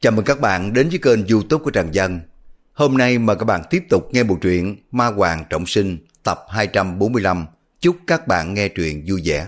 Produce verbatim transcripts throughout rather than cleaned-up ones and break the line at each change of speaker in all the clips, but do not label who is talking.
Chào mừng các bạn đến với kênh YouTube của Trần Dân. Hôm nay mời các bạn tiếp tục nghe bộ truyện Ma Hoàng Trọng Sinh tập hai trăm bốn mươi lăm. Chúc các bạn nghe truyện vui vẻ.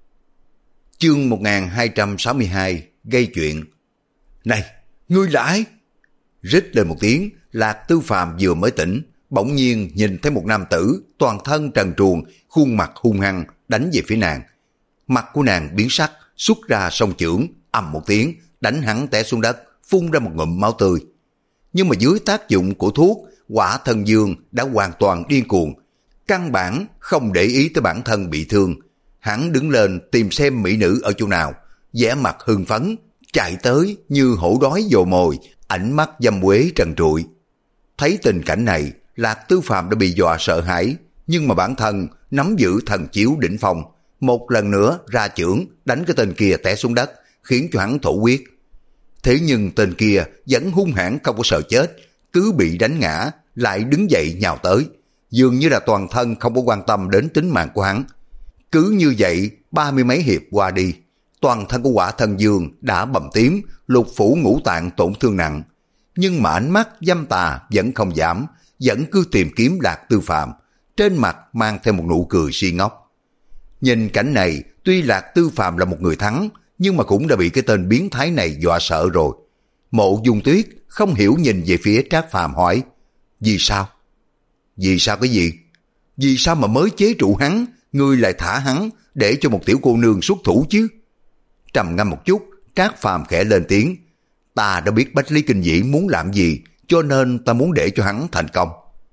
Chương một nghìn hai trăm sáu mươi hai, gây chuyện. Này, ngươi là ai? Rít lên một tiếng, Lạc Tư Phàm vừa mới tỉnh, bỗng nhiên nhìn thấy một nam tử toàn thân trần truồng, khuôn mặt hung hăng đánh về phía nàng. Mặt của nàng biến sắc, xuất ra song chưởng, ầm một tiếng, đánh hắn té xuống đất, phun ra một ngụm máu tươi. Nhưng mà dưới tác dụng của thuốc, Hỏa Thần Dương đã hoàn toàn điên cuồng, căn bản không để ý tới bản thân bị thương. Hắn đứng lên tìm xem mỹ nữ ở chỗ nào, vẻ mặt hưng phấn, chạy tới như hổ đói vồ mồi, ánh mắt dâm quế trần trụi. Thấy tình cảnh này, Lạc Tư Phàm đã bị dọa sợ hãi, nhưng mà bản thân nắm giữ thần chiếu đỉnh phong, một lần nữa ra chưởng đánh cái tên kia té xuống đất, khiến cho hắn thổ huyết. Thế nhưng tên kia vẫn hung hãn không có sợ chết, cứ bị đánh ngã lại đứng dậy nhào tới, dường như là toàn thân không có quan tâm đến tính mạng của hắn. Cứ như vậy ba mươi mấy hiệp qua đi, toàn thân của Hỏa Thần Dương đã bầm tím, lục phủ ngũ tạng tổn thương nặng, nhưng mà ánh mắt dâm tà vẫn không giảm, vẫn cứ tìm kiếm Lạc Tư Phàm, trên mặt mang theo một nụ cười si ngốc. Nhìn cảnh này, tuy Lạc Tư Phàm là một người thắng, nhưng mà cũng đã bị cái tên biến thái này dọa sợ rồi. Mộ Dung Tuyết không hiểu nhìn về phía Trác Phàm hỏi, vì sao? Vì sao cái gì? Vì sao mà mới chế trụ hắn, ngươi lại thả hắn để cho một tiểu cô nương xuất thủ chứ? Trầm ngâm một chút, Trác Phàm khẽ lên tiếng, ta đã biết Bách Lý Kinh Vĩ muốn làm gì, cho nên ta muốn để cho hắn thành công.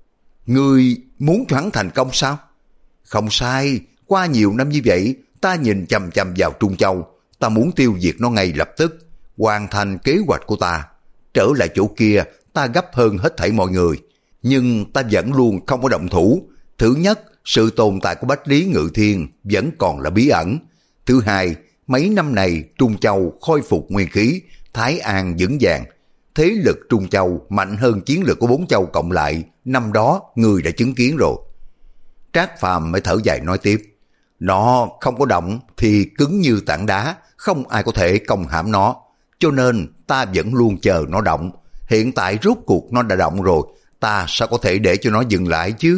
Ngươi muốn cho hắn thành công sao? Không sai, qua nhiều năm như vậy, ta nhìn chằm chằm vào Trung Châu, ta muốn tiêu diệt nó ngay lập tức, hoàn thành kế hoạch của ta. Trở lại chỗ kia, ta gấp hơn hết thảy mọi người, nhưng ta vẫn luôn không có động thủ. Thứ nhất, sự tồn tại của Bách Lý Ngự Thiên vẫn còn là bí ẩn. Thứ hai, mấy năm này Trung Châu khôi phục nguyên khí, Thái An vững vàng. Thế lực Trung Châu mạnh hơn chiến lược của bốn châu cộng lại, năm đó người đã chứng kiến rồi. Trác Phàm mới thở dài nói tiếp, nó không có động thì cứng như tảng đá, không ai có thể công hãm nó, cho nên ta vẫn luôn chờ nó động. Hiện tại rốt cuộc nó đã động rồi, ta sao có thể để cho nó dừng lại chứ?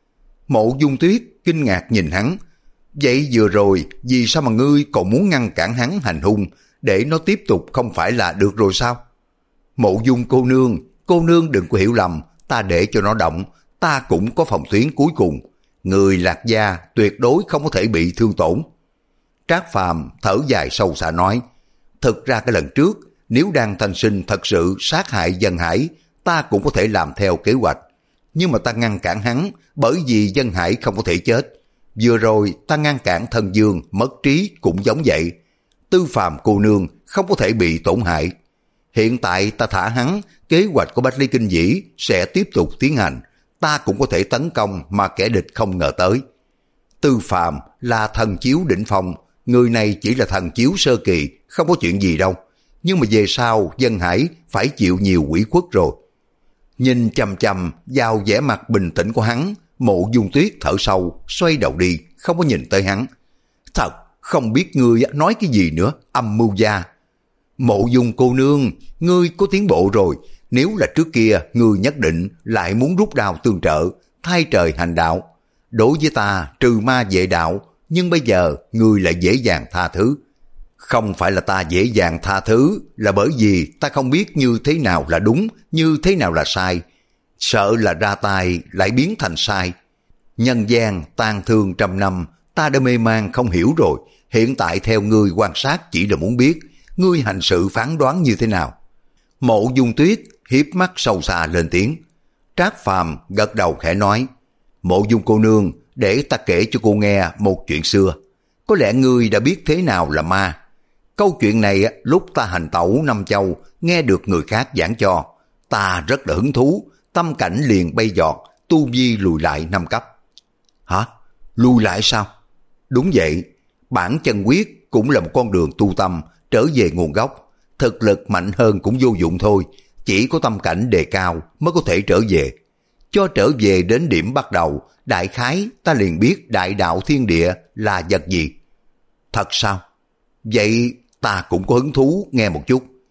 Mộ Dung Tuyết kinh ngạc nhìn hắn, vậy vừa rồi vì sao mà ngươi còn muốn ngăn cản hắn hành hung, để nó tiếp tục không phải là được rồi sao? Mộ Dung cô nương, cô nương đừng có hiểu lầm, ta để cho nó động, ta cũng có phòng tuyến cuối cùng. Người Lạc gia tuyệt đối không có thể bị thương tổn. Trác Phàm thở dài sâu xa nói, thực ra cái lần trước, nếu Đan Thanh Sinh thật sự sát hại Dân Hải, ta cũng có thể làm theo kế hoạch. Nhưng mà ta ngăn cản hắn, bởi vì Dân Hải không có thể chết. Vừa rồi ta ngăn cản Thần Dương mất trí cũng giống vậy. Tư Phàm cô nương không có thể bị tổn hại. Hiện tại ta thả hắn, kế hoạch của Bách Lý Kinh Vĩ sẽ tiếp tục tiến hành, ta cũng có thể tấn công mà kẻ địch không ngờ tới. Tư Phàm là thần chiếu đỉnh phong, người này chỉ là thần chiếu sơ kỳ, không có chuyện gì đâu. Nhưng mà về sau Dân Hải phải chịu nhiều ủy khuất rồi. Nhìn chằm chằm vào vẻ mặt bình tĩnh của hắn, Mộ Dung Tuyết thở sâu, xoay đầu đi, không có nhìn tới hắn. Thật, không biết ngươi nói cái gì nữa, âm mưu gia. Mộ Dung cô nương, ngươi có tiến bộ rồi. Nếu là trước kia, ngươi nhất định lại muốn rút đao tương trợ, thay trời hành đạo. Đối với ta, trừ ma vệ đạo, nhưng bây giờ ngươi lại dễ dàng tha thứ. Không phải là ta dễ dàng tha thứ, là bởi vì ta không biết như thế nào là đúng, như thế nào là sai. Sợ là ra tay lại biến thành sai. Nhân gian tang thương trăm năm, ta đã mê man không hiểu rồi. Hiện tại theo ngươi quan sát chỉ là muốn biết, ngươi hành sự phán đoán như thế nào. Mộ Dung Tuyết hiếp mắt sâu xa lên tiếng. Trác Phàm gật đầu khẽ nói, Mộ Dung cô nương, để ta kể cho cô nghe một chuyện xưa. Có lẽ ngươi đã biết thế nào là ma. Câu chuyện này lúc ta hành tẩu năm châu, nghe được người khác giảng cho, ta rất là hứng thú, tâm cảnh liền bay giọt, tu vi lùi lại năm cấp. Hả? Lùi lại sao? Đúng vậy, bản chân quyết cũng là một con đường tu tâm, trở về nguồn gốc. Thực lực mạnh hơn cũng vô dụng thôi, chỉ có tâm cảnh đề cao mới có thể trở về. Cho trở về đến điểm bắt đầu, đại khái ta liền biết đại đạo thiên địa là vật gì. Thật sao? Vậy ta cũng có hứng thú nghe một chút.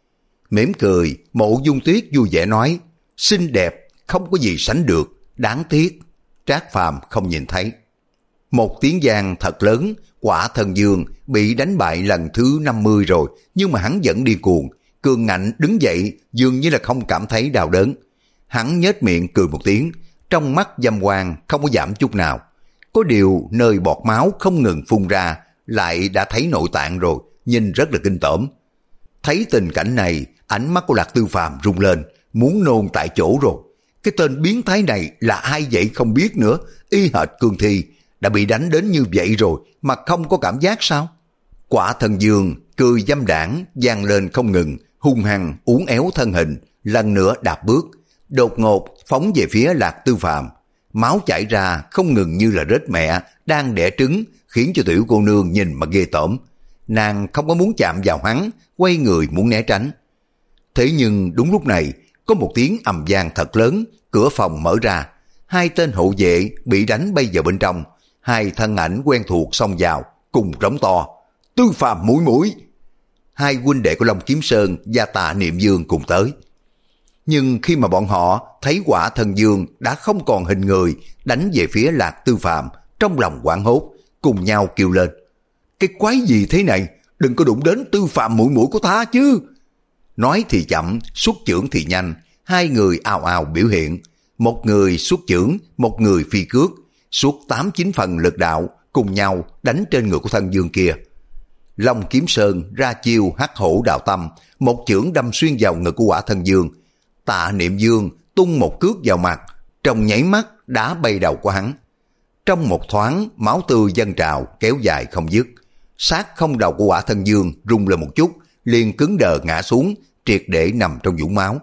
Mỉm cười, Mộ Dung Tuyết vui vẻ nói, xinh đẹp, không có gì sánh được, đáng tiếc, Trác Phàm không nhìn thấy. Một tiếng giang thật lớn, Quả Thần Dương bị đánh bại lần thứ năm mươi rồi, nhưng mà hắn vẫn điên cuồng, cường ngạnh đứng dậy dường như là không cảm thấy đau đớn. Hắn nhếch miệng cười một tiếng, trong mắt dâm quang không có giảm chút nào. Có điều nơi bọt máu không ngừng phun ra, lại đã thấy nội tạng rồi, nhìn rất là kinh tởm. Thấy tình cảnh này, ánh mắt của Lạc Tư Phàm rung lên, muốn nôn tại chỗ rồi. Cái tên biến thái này là ai vậy không biết nữa, y hệt cương thi, đã bị đánh đến như vậy rồi mà không có cảm giác sao? Quả Thần Dương cười dâm đảng, vang lên không ngừng, hung hăng uốn éo thân hình, lần nữa đạp bước, đột ngột phóng về phía Lạc Tư Phàm. Máu chảy ra không ngừng như là rết mẹ đang đẻ trứng, khiến cho tiểu cô nương nhìn mà ghê tởm. Nàng không có muốn chạm vào hắn, quay người muốn né tránh. Thế nhưng đúng lúc này, có một tiếng ầm vang thật lớn, cửa phòng mở ra, hai tên hộ vệ bị đánh bay vào bên trong, hai thân ảnh quen thuộc xông vào, cùng rống to, Tư Phàm mũi mũi. Hai huynh đệ của Long Kiếm Sơn và Tạ Niệm Dương cùng tới. Nhưng khi mà bọn họ thấy Quả Thần Dương đã không còn hình người đánh về phía Lạc Tư Phàm, trong lòng hoảng hốt, cùng nhau kêu lên, cái quái gì thế này, đừng có đụng đến Tư Phàm mũi mũi của ta chứ. Nói thì chậm, xuất chưởng thì nhanh, hai người ào ào biểu hiện, một người xuất chưởng, một người phi cước, suốt tám chín phần lực đạo cùng nhau đánh trên người của Thần Dương kia. Long Kiếm Sơn ra chiêu hắc hổ đạo tâm, một chưởng đâm xuyên vào ngực của Quả Thần Dương. Tạ Niệm Dương tung một cước vào mặt, trong nháy mắt đá bay đầu của hắn. Trong một thoáng, máu tươi dâng trào kéo dài không dứt. Sát không đầu của Quả Thần Dương rung lên một chút, liền cứng đờ ngã xuống, triệt để nằm trong vũng máu.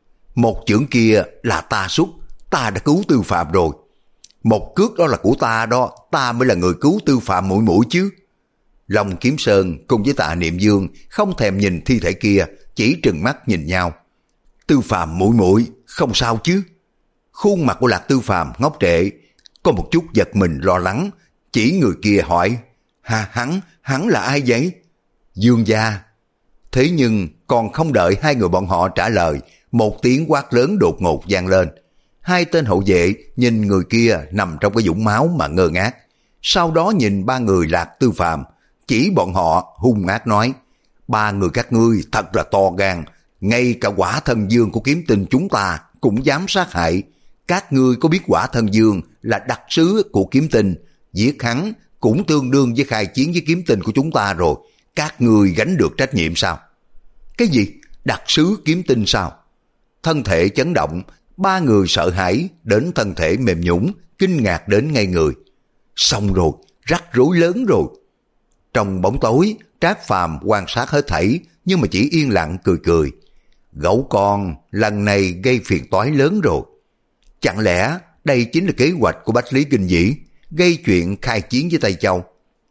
Một chưởng kia là ta xuất, ta đã cứu Tư Phàm rồi. Một cước đó là của ta đó, ta mới là người cứu Tư Phàm mũi mũi chứ. Long Kiếm Sơn cùng với Tạ Niệm Dương không thèm nhìn thi thể kia, chỉ trừng mắt nhìn nhau. Tư Phàm mũi mũi, không sao chứ? Khuôn mặt của Lạc Tư Phàm ngốc trệ, có một chút giật mình lo lắng, chỉ người kia hỏi, ha hắn, hắn là ai vậy? Dương gia. Thế nhưng còn không đợi hai người bọn họ trả lời, một tiếng quát lớn đột ngột vang lên. Hai tên hậu vệ nhìn người kia nằm trong cái vũng máu mà ngơ ngác. Sau đó nhìn ba người Lạc Tư Phàm, chỉ bọn họ hung ác nói, ba người các ngươi thật là to gan, ngay cả Quả Thần Dương của Kiếm Tinh chúng ta cũng dám sát hại. Các ngươi có biết Quả Thần Dương là đặc sứ của Kiếm Tinh, giết hắn cũng tương đương với khai chiến với Kiếm Tinh của chúng ta rồi, các ngươi gánh được trách nhiệm sao? Cái gì? Đặc sứ Kiếm Tinh sao? Thân thể chấn động, ba người sợ hãi đến thân thể mềm nhũn, kinh ngạc đến ngay người. Xong rồi, rắc rối lớn rồi. Trong bóng tối, Trác Phàm quan sát hết thảy, nhưng mà chỉ yên lặng cười cười. Gấu con lần này gây phiền toái lớn rồi. Chẳng lẽ đây chính là kế hoạch của Bách Lý Kinh Vĩ, gây chuyện khai chiến với Tây Châu?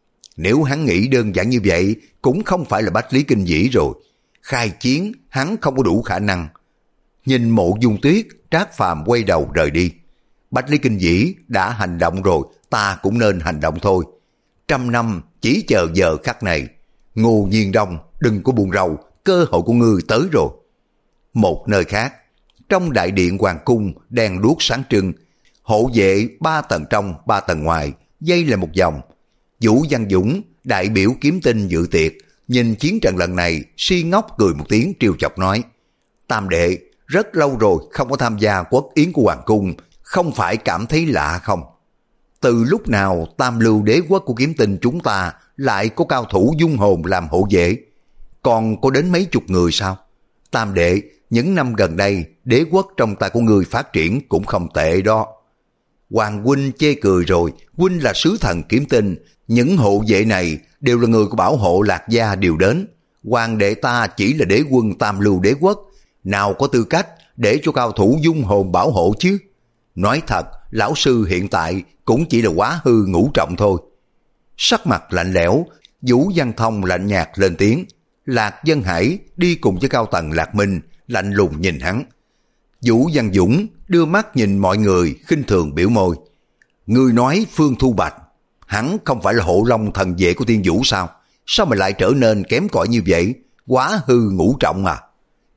Nếu hắn nghĩ đơn giản như vậy, cũng không phải là Bách Lý Kinh Vĩ rồi. Khai chiến hắn không có đủ khả năng. Nhìn Mộ Dung Tuyết, Trác Phàm quay đầu rời đi. Bách Lý Kinh Vĩ đã hành động rồi, ta cũng nên hành động thôi. Trăm năm chỉ chờ giờ khắc này. Ngô Nhiên Đông, đừng có buồn rầu, cơ hội của ngươi tới rồi. Một nơi khác, trong đại điện hoàng cung đèn đuốc sáng trưng, hộ vệ ba tầng trong ba tầng ngoài dây lại một vòng. Vũ Văn Dũng, đại biểu Kiếm Tinh dự tiệc, nhìn chiến trận lần này si ngốc cười một tiếng trêu chọc nói, Tam đệ, rất lâu rồi không có tham gia quốc yến của hoàng cung, không phải cảm thấy lạ không? Từ lúc nào tam lưu đế quốc của Kiếm Tinh chúng ta lại có cao thủ dung hồn làm hộ vệ? Còn có đến mấy chục người sao? Tam đệ, những năm gần đây đế quốc trong tay của người phát triển cũng không tệ đó. Hoàng huynh chê cười rồi, huynh là sứ thần Kiếm Tinh, những hộ vệ này đều là người của bảo hộ Lạc gia điều đến. Hoàng đệ ta chỉ là đế quân tam lưu đế quốc, nào có tư cách để cho cao thủ dung hồn bảo hộ chứ? Nói thật, lão sư hiện tại cũng chỉ là quá hư ngũ trọng thôi. Sắc mặt lạnh lẽo, Vũ Văn Thông lạnh nhạt lên tiếng. Lạc Dân Hải đi cùng với cao tầng Lạc Minh, lạnh lùng nhìn hắn. Vũ Văn Dũng đưa mắt nhìn mọi người, khinh thường biểu môi. Người nói Phương Thu Bạch, hắn không phải là hộ long thần vệ của Tiên Vũ sao? Sao mà lại trở nên kém cỏi như vậy? Quá hư ngũ trọng à?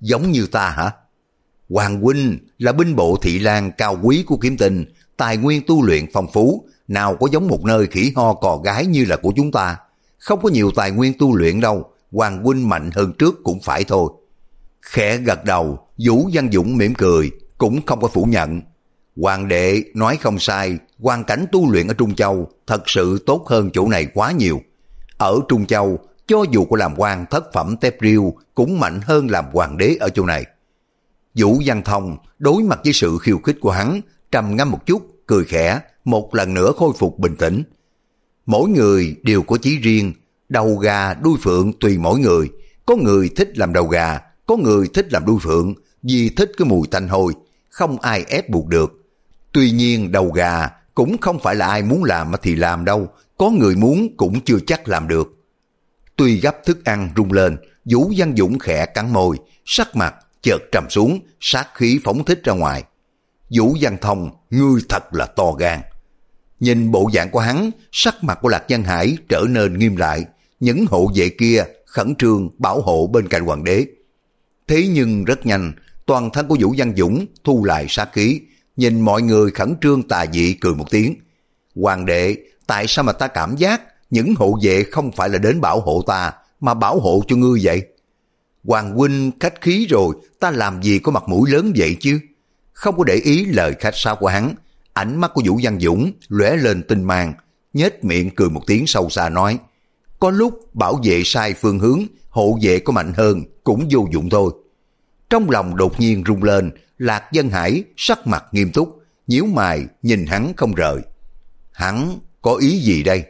giống như ta hả? Hoàng huynh là binh bộ thị lang cao quý của Kiếm Tinh, tài nguyên tu luyện phong phú, nào có giống một nơi khỉ ho cò gái như là của chúng ta. Không có nhiều tài nguyên tu luyện đâu, Hoàng huynh mạnh hơn trước cũng phải thôi. Khẽ gật đầu, Vũ Văn Dũng mỉm cười, cũng không có phủ nhận. Hoàng đệ nói không sai, hoàn cảnh tu luyện ở Trung Châu thật sự tốt hơn chỗ này quá nhiều. Ở Trung Châu, cho dù có làm quan thất phẩm tép riêu cũng mạnh hơn làm hoàng đế ở chỗ này. Vũ Văn Thông đối mặt với sự khiêu khích của hắn, trầm ngâm một chút, cười khẽ, một lần nữa khôi phục bình tĩnh. Mỗi người đều có chí riêng, đầu gà đuôi phượng tùy mỗi người. Có người thích làm đầu gà, có người thích làm đuôi phượng, vì thích cái mùi tanh hôi, không ai ép buộc được. Tuy nhiên đầu gà cũng không phải là ai muốn làm thì làm đâu, có người muốn cũng chưa chắc làm được. Tuy gấp thức ăn rung lên, Vũ Văn Dũng khẽ cắn môi, sắc mặt chợt trầm xuống, sát khí phóng thích ra ngoài. Vũ Văn Thông, ngươi thật là to gan. Nhìn bộ dạng của hắn, sắc mặt của Lạc Văn Hải trở nên nghiêm lại, những hộ vệ kia khẩn trương bảo hộ bên cạnh hoàng đế. Thế nhưng rất nhanh, toàn thân của Vũ Văn Dũng thu lại sát khí, nhìn mọi người khẩn trương tà dị cười một tiếng. Hoàng đệ, tại sao mà ta cảm giác những hộ vệ không phải là đến bảo hộ ta, mà bảo hộ cho ngươi vậy? Hoàng huynh khách khí rồi, ta làm gì có mặt mũi lớn vậy chứ? Không có để ý lời khách sáo của hắn, ánh mắt của Vũ Văn Dũng lóe lên tinh mang, nhếch miệng cười một tiếng sâu xa nói, có lúc bảo vệ sai phương hướng, hộ vệ có mạnh hơn cũng vô dụng thôi. Trong lòng đột nhiên rung lên, Lạc Văn Hải sắc mặt nghiêm túc, nhíu mày nhìn hắn không rời. Hắn có ý gì đây?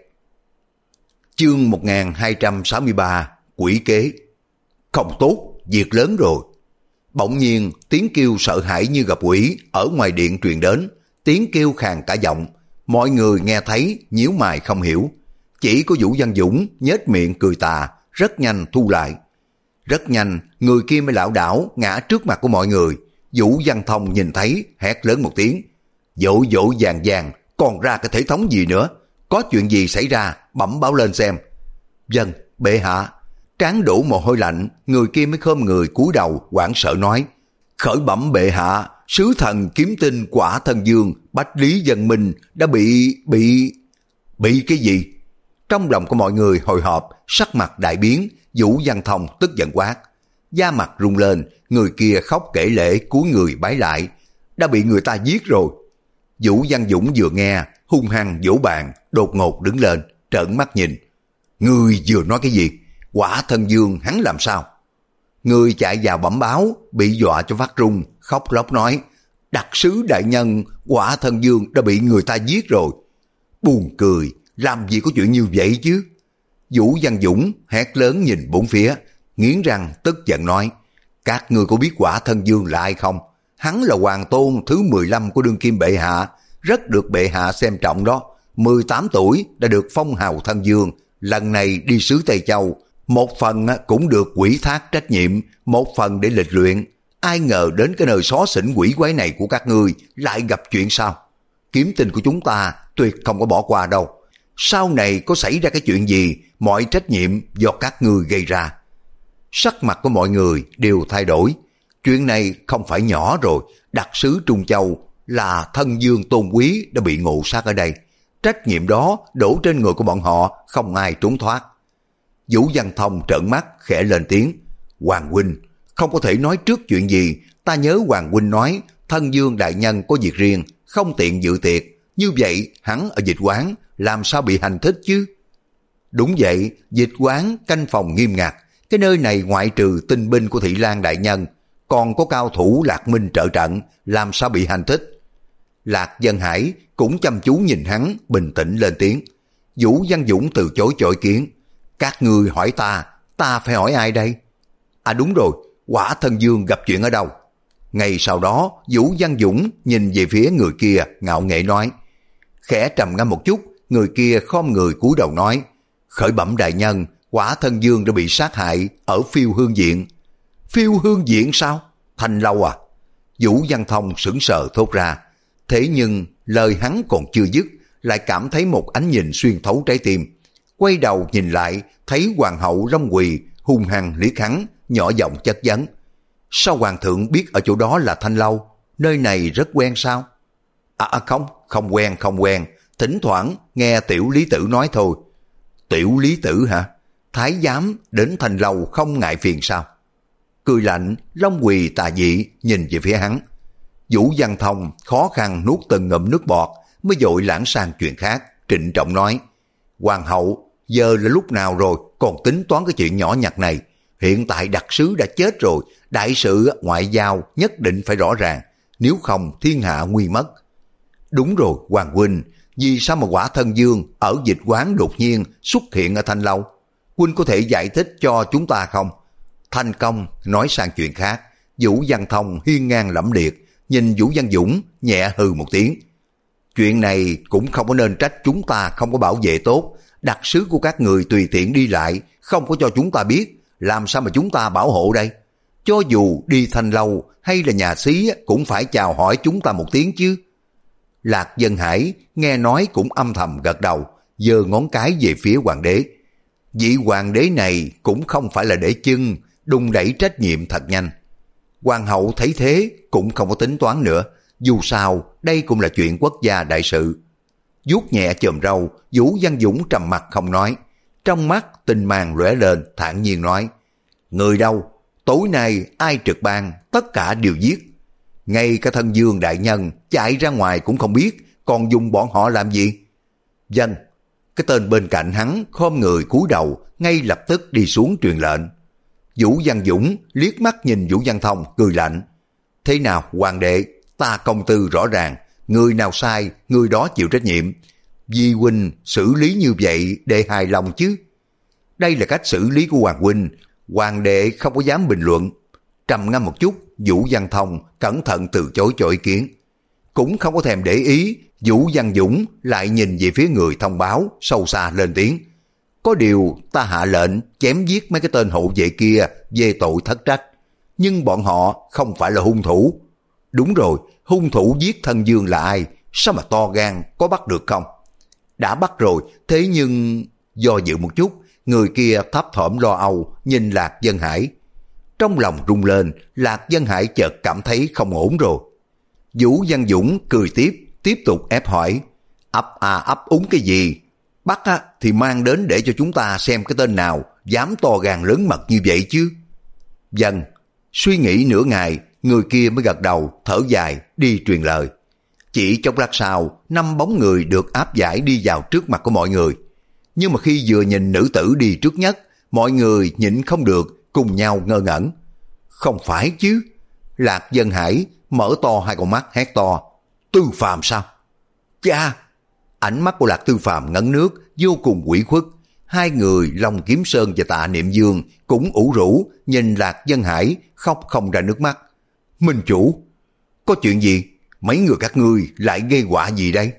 Chương một nghìn hai trăm sáu mươi ba, quỷ kế. Không tốt, việc lớn rồi. Bỗng nhiên tiếng kêu sợ hãi như gặp quỷ ở ngoài điện truyền đến, tiếng kêu khàn cả giọng. Mọi người nghe thấy nhíu mày không hiểu, chỉ có Vũ Văn Dũng nhếch miệng cười tà, rất nhanh thu lại. Rất nhanh người kia mới lảo đảo ngã trước mặt của mọi người. Vũ Văn Thông nhìn thấy hét lớn một tiếng, dỗ dỗ vàng vàng, còn ra cái thể thống gì nữa, có chuyện gì xảy ra bẩm báo lên xem. Vâng bệ hạ. Trán đổ mồ hôi lạnh, người kia mới khom người cúi đầu hoảng sợ nói, khởi bẩm bệ hạ, sứ thần Kiếm Tinh Quả Thần Dương Bách Lý Dân Minh đã bị bị bị cái gì? Trong lòng của mọi người hồi hộp, sắc mặt đại biến. Vũ Văn Thông tức giận quát, da mặt rung lên, người kia khóc kể lể cúi người bái lại, đã bị người ta giết rồi. Vũ Văn Dũng vừa nghe hung hăng vỗ bàn, đột ngột đứng lên trợn mắt nhìn. Người vừa nói cái gì? Quả Thần Dương hắn làm sao? Người chạy vào bẩm báo, bị dọa cho phát run, khóc lóc nói, đặc sứ đại nhân, Quả Thần Dương đã bị người ta giết rồi. Buồn cười, làm gì có chuyện như vậy chứ? Vũ Văn Dũng hét lớn nhìn bốn phía, nghiến răng tức giận nói, các ngươi có biết Quả Thần Dương là ai không? Hắn là hoàng tôn thứ mười lăm của đương kim bệ hạ, rất được bệ hạ xem trọng đó. mười tám tuổi đã được phong hào Thần Dương, lần này đi xứ Tây Châu, một phần cũng được ủy thác trách nhiệm, một phần để lịch luyện. Ai ngờ đến cái nơi xó xỉnh quỷ quái này của các ngươi lại gặp chuyện sao? Kiếm Tinh của chúng ta tuyệt không có bỏ qua đâu. Sau này có xảy ra cái chuyện gì, mọi trách nhiệm do các ngươi gây ra. Sắc mặt của mọi người đều thay đổi. Chuyện này không phải nhỏ rồi, đặc sứ Trung Châu là thân dương tôn quý đã bị ngộ sát ở đây. Trách nhiệm đó đổ trên người của bọn họ, không ai trốn thoát. Vũ Văn Thông trợn mắt khẽ lên tiếng, Hoàng huynh, không có thể nói trước chuyện gì, ta nhớ Hoàng huynh nói thân dương đại nhân có việc riêng, không tiện dự tiệc, như vậy hắn ở dịch quán làm sao bị hành thích chứ? Đúng vậy, dịch quán canh phòng nghiêm ngặt, cái nơi này ngoại trừ tinh binh của Thị Lang đại nhân, còn có cao thủ Lạc Minh trợ trận, làm sao bị hành thích? Lạc Văn Hải cũng chăm chú nhìn hắn, bình tĩnh lên tiếng. Vũ Văn Dũng từ chối chọi kiến, các ngươi hỏi ta, ta phải hỏi ai đây? À đúng rồi, Quả Thần Dương gặp chuyện ở đâu? Ngay sau đó, Vũ Văn Dũng nhìn về phía người kia, ngạo nghễ nói. Khẽ trầm ngâm một chút, người kia khom người cúi đầu nói, khởi bẩm đại nhân, Quả Thần Dương đã bị sát hại ở Phiêu Hương Viện. Phiêu Hương Viện sao? Thanh Lâu à? Vũ Văn Thông sững sờ thốt ra. Thế nhưng lời hắn còn chưa dứt, lại cảm thấy một ánh nhìn xuyên thấu trái tim. Quay đầu nhìn lại, thấy hoàng hậu Long Quỳ hung hăng liếc hắn, nhỏ giọng chất vấn. Sao hoàng thượng biết ở chỗ đó là Thanh Lâu? Nơi này rất quen sao? À, à không, không quen, không quen. Thỉnh thoảng nghe tiểu lý tử nói thôi. Tiểu lý tử hả? Thái giám đến Thanh Lâu không ngại phiền sao? Cười lạnh, Long Quỳ tà dị nhìn về phía hắn. Vũ Văn Thông khó khăn nuốt từng ngụm nước bọt mới vội lãng sang chuyện khác, trịnh trọng nói: Hoàng hậu, giờ là lúc nào rồi còn tính toán cái chuyện nhỏ nhặt này? Hiện tại đặc sứ đã chết rồi, đại sự ngoại giao nhất định phải rõ ràng, nếu không thiên hạ nguy mất. Đúng rồi Hoàng huynh, vì sao mà Quả Thân Dương ở Dịch Quán đột nhiên xuất hiện ở Thanh Lâu? Huynh có thể giải thích cho chúng ta không? Thành Công nói sang chuyện khác. Vũ Văn Thông hiên ngang lẫm liệt, nhìn Vũ Văn Dũng nhẹ hừ một tiếng. Chuyện này cũng không có nên trách chúng ta không có bảo vệ tốt. Đặc sứ của các người tùy tiện đi lại, không có cho chúng ta biết, làm sao mà chúng ta bảo hộ đây? Cho dù đi Thanh Lâu hay là nhà xí cũng phải chào hỏi chúng ta một tiếng chứ. Lạc Dân Hải nghe nói cũng âm thầm gật đầu, giơ ngón cái về phía hoàng đế. Vị hoàng đế này cũng không phải là để chưng, đùng đẩy trách nhiệm thật nhanh. Hoàng hậu thấy thế cũng không có tính toán nữa, dù sao đây cũng là chuyện quốc gia đại sự. Vuốt nhẹ chòm râu, Vũ Văn Dũng trầm mặt không nói, trong mắt tinh mang lóe lên, thản nhiên nói: Người đâu? Tối nay ai trực ban, tất cả đều giết. Ngay cả Thân Dương đại nhân chạy ra ngoài cũng không biết, còn dùng bọn họ làm gì? Dân. Cái tên bên cạnh hắn khom người cúi đầu, ngay lập tức đi xuống truyền lệnh. Vũ Văn Dũng liếc mắt nhìn Vũ Văn Thông cười lạnh: Thế nào hoàng đệ, ta công tư rõ ràng, người nào sai người đó chịu trách nhiệm. Di huynh xử lý như vậy để hài lòng chứ? Đây là cách xử lý của hoàng huynh, hoàng đệ không có dám bình luận. Trầm ngâm một chút, Vũ Văn Thông cẩn thận từ chối cho ý kiến. Cũng không có thèm để ý, Vũ Văn Dũng lại nhìn về phía người thông báo, sâu xa lên tiếng: Có điều ta hạ lệnh chém giết mấy cái tên hộ vệ kia về tội thất trách, nhưng bọn họ không phải là hung thủ. Đúng rồi, hung thủ giết Thân Dương là ai? Sao mà to gan, có bắt được không? Đã bắt rồi, thế nhưng... Do dự một chút, người kia thấp thỏm lo âu nhìn Lạc Dân Hải. Trong lòng rung lên, Lạc Dân Hải chợt cảm thấy không ổn rồi. Vũ Văn Dũng cười tiếp, tiếp tục ép hỏi: Ấp à ấp úng cái gì? Bắt á, thì mang đến để cho chúng ta xem cái tên nào dám to gan lớn mật như vậy chứ. Dân. Suy nghĩ nửa ngày, người kia mới gật đầu, thở dài, đi truyền lời. Chỉ chốc lát sau, năm bóng người được áp giải đi vào trước mặt của mọi người. Nhưng mà khi vừa nhìn nữ tử đi trước nhất, mọi người nhịn không được, cùng nhau ngơ ngẩn. Không phải chứ? Lạc Dân Hải mở to hai con mắt hét to: Tư Phàm sao? Cha! Ánh mắt của Lạc Tư Phàm ngấn nước, vô cùng ủy khuất. Hai người Long Kiếm Sơn và Tạ Niệm Dương cũng ủ rũ nhìn Lạc Dân Hải, khóc không ra nước mắt. Minh chủ, có chuyện gì? Mấy người các ngươi lại gây họa gì đây?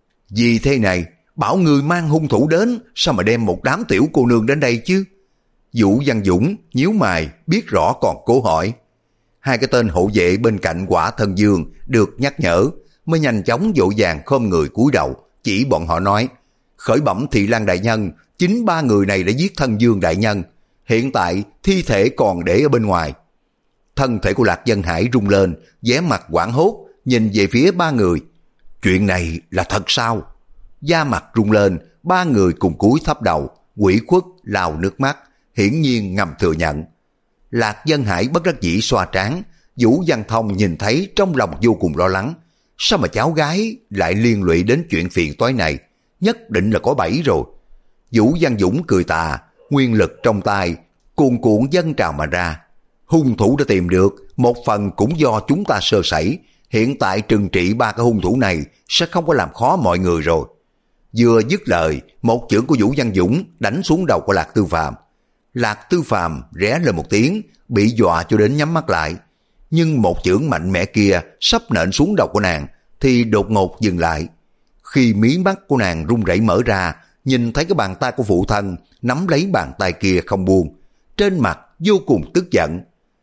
Vì thế này, bảo người mang hung thủ đến, sao mà đem một đám tiểu cô nương đến đây chứ? Vũ Văn Dũng nhíu mày, biết rõ còn cố hỏi. Hai cái tên hộ vệ bên cạnh Quả Thân Dương được nhắc nhở, mới nhanh chóng vội vàng khom người cúi đầu, chỉ bọn họ nói: Khởi bẩm Thị Lang đại nhân, chính ba người này đã giết Thân Dương đại nhân, hiện tại thi thể còn để ở bên ngoài. Thân thể của Lạc Dân Hải rung lên, vẻ mặt hoảng hốt nhìn về phía ba người. Chuyện này là thật sao? Da mặt rung lên, ba người cùng cúi thấp đầu, ủy khuất lau nước mắt, hiển nhiên ngầm thừa nhận. Lạc Dân Hải bất đắc dĩ xoa trán. Vũ Văn Thông nhìn thấy trong lòng vô cùng lo lắng. Sao mà cháu gái lại liên lụy đến chuyện phiền toái này? Nhất định là có bẫy rồi. Vũ Văn Dũng cười tà, nguyên lực trong tay cuồn cuộn dâng trào mà ra. Hung thủ đã tìm được, một phần cũng do chúng ta sơ sẩy. Hiện tại trừng trị ba cái hung thủ này sẽ không có làm khó mọi người rồi. Vừa dứt lời, một chưởng của Vũ Văn Dũng đánh xuống đầu của Lạc Tư Phàm. Lạc Tư Phàm rẽ lên một tiếng, bị dọa cho đến nhắm mắt lại. Nhưng một chưởng mạnh mẽ kia sắp nện xuống đầu của nàng thì đột ngột dừng lại. Khi mí mắt của nàng run rẩy mở ra, nhìn thấy cái bàn tay của phụ thân nắm lấy bàn tay kia không buông, trên mặt vô cùng tức giận.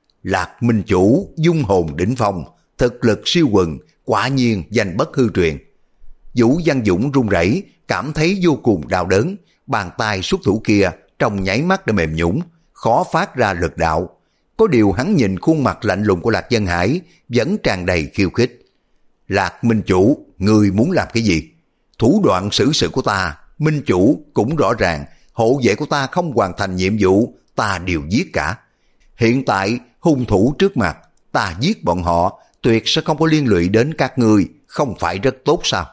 Lạc Minh chủ dung hồn đỉnh phong, thực lực siêu quần, quả nhiên danh bất hư truyền. Vũ Văn Dũng run rẩy, cảm thấy vô cùng đau đớn, bàn tay xuất thủ kia trong nháy mắt đã mềm nhũn, khó phát ra lực đạo. Có điều hắn nhìn khuôn mặt lạnh lùng của Lạc Dân Hải vẫn tràn đầy khiêu khích. Lạc Minh Chủ, ngươi muốn làm cái gì? Thủ đoạn xử sự của ta, Minh Chủ cũng rõ ràng, hộ vệ của ta không hoàn thành nhiệm vụ, ta đều giết cả. Hiện tại hung thủ trước mặt, ta giết bọn họ, tuyệt sẽ không có liên lụy đến các ngươi, không phải rất tốt sao?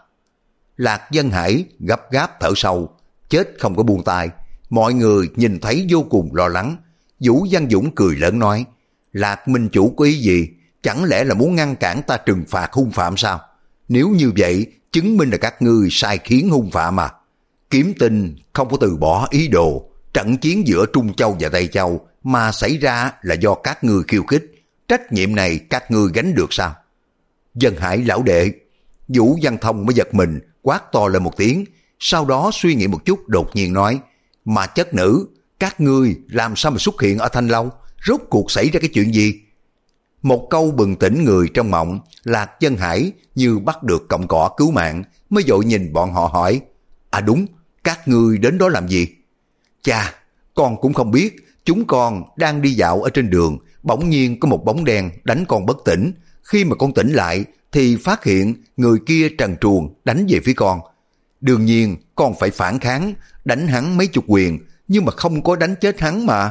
Lạc Dân Hải gấp gáp thở sâu, chết không có buông tay. Mọi người nhìn thấy vô cùng lo lắng. Vũ Văn Dũng cười lớn nói, Lạc Minh Chủ có ý gì? Chẳng lẽ là muốn ngăn cản ta trừng phạt hung phạm sao? Nếu như vậy, chứng minh là các ngươi sai khiến hung phạm mà. Kiếm Tinh không có từ bỏ ý đồ. Trận chiến giữa Trung Châu và Tây Châu mà xảy ra là do các ngươi khiêu khích. Trách nhiệm này các ngươi gánh được sao? Dân Hải lão đệ. Vũ Văn Thông mới giật mình, quát to lên một tiếng. Sau đó suy nghĩ một chút đột nhiên nói, mà chất nữ, các ngươi làm sao mà xuất hiện ở Thanh Lâu? Rốt cuộc xảy ra cái chuyện gì? Một câu bừng tỉnh người trong mộng, Lạc Dân Hải như bắt được cọng cỏ cứu mạng, mới vội nhìn bọn họ hỏi, à đúng, các ngươi đến đó làm gì? Chà, con cũng không biết, chúng con đang đi dạo ở trên đường, bỗng nhiên có một bóng đen đánh con bất tỉnh. Khi mà con tỉnh lại thì phát hiện người kia trần truồng đánh về phía con. Đương nhiên con phải phản kháng, đánh hắn mấy chục quyền, nhưng mà không có đánh chết hắn mà.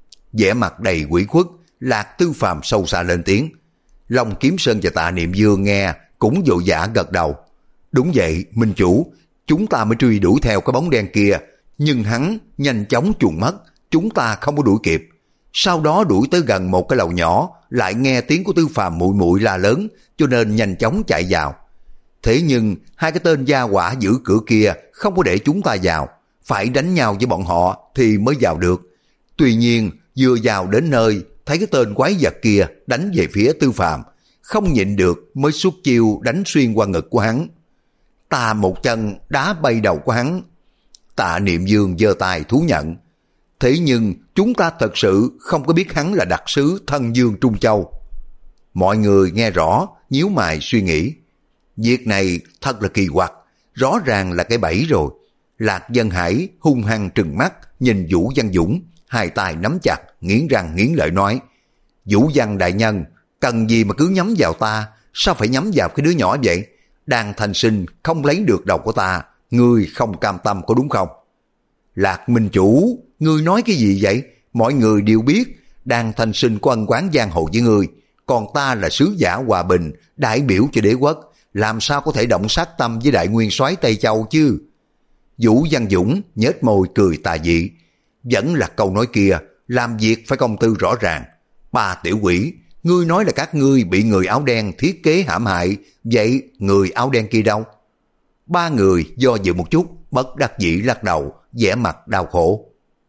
Vẻ mặt đầy ủy khuất, Lạc Tư Phàm sâu xa lên tiếng. Long Kiếm Sơn và Tạ Niệm Dương nghe cũng vội vã gật đầu. Đúng vậy, Minh Chủ, chúng ta mới truy đuổi theo cái bóng đen kia, nhưng hắn nhanh chóng chuồn mất, chúng ta không có đuổi kịp. Sau đó đuổi tới gần một cái lầu nhỏ, lại nghe tiếng của Tư Phàm muội muội la lớn, cho nên nhanh chóng chạy vào. Thế nhưng hai cái tên gia hỏa giữ cửa kia không có để chúng ta vào, phải đánh nhau với bọn họ thì mới vào được. Tuy nhiên vừa vào đến nơi, thấy cái tên quái vật kia đánh về phía Tư Phàm, không nhịn được mới xuất chiêu đánh xuyên qua ngực của hắn. Ta một chân đá bay đầu của hắn. Tạ Niệm Dương giơ tay thú nhận. Thế nhưng chúng ta thật sự không có biết hắn là đặc sứ Thân Dương Trung Châu. Mọi người nghe rõ, nhíu mày suy nghĩ. Việc này thật là kỳ quặc, rõ ràng là cái bẫy rồi. Lạc Dân Hải hung hăng trừng mắt nhìn Vũ Văn Dũng, hai tay nắm chặt, nghiến răng nghiến lợi nói, Vũ Văn đại nhân, cần gì mà cứ nhắm vào ta, sao phải nhắm vào cái đứa nhỏ vậy? Đang thành sinh không lấy được đầu của ta, ngươi không cam tâm có đúng không? Lạc Minh Chủ, ngươi nói cái gì vậy? Mọi người đều biết Đang thành sinh có ân oán giang hồ với ngươi, còn ta là sứ giả hòa bình, đại biểu cho đế quốc, làm sao có thể động sát tâm với đại nguyên soái Tây Châu chứ? Vũ Văn Dũng nhếch môi cười tà dị. Vẫn là câu nói kia, làm việc phải công tư rõ ràng. Ba tiểu quỷ, ngươi nói là các ngươi bị người áo đen thiết kế hãm hại, vậy người áo đen kia đâu? Ba người do dự một chút, bất đắc dĩ lắc đầu, vẻ mặt đau khổ.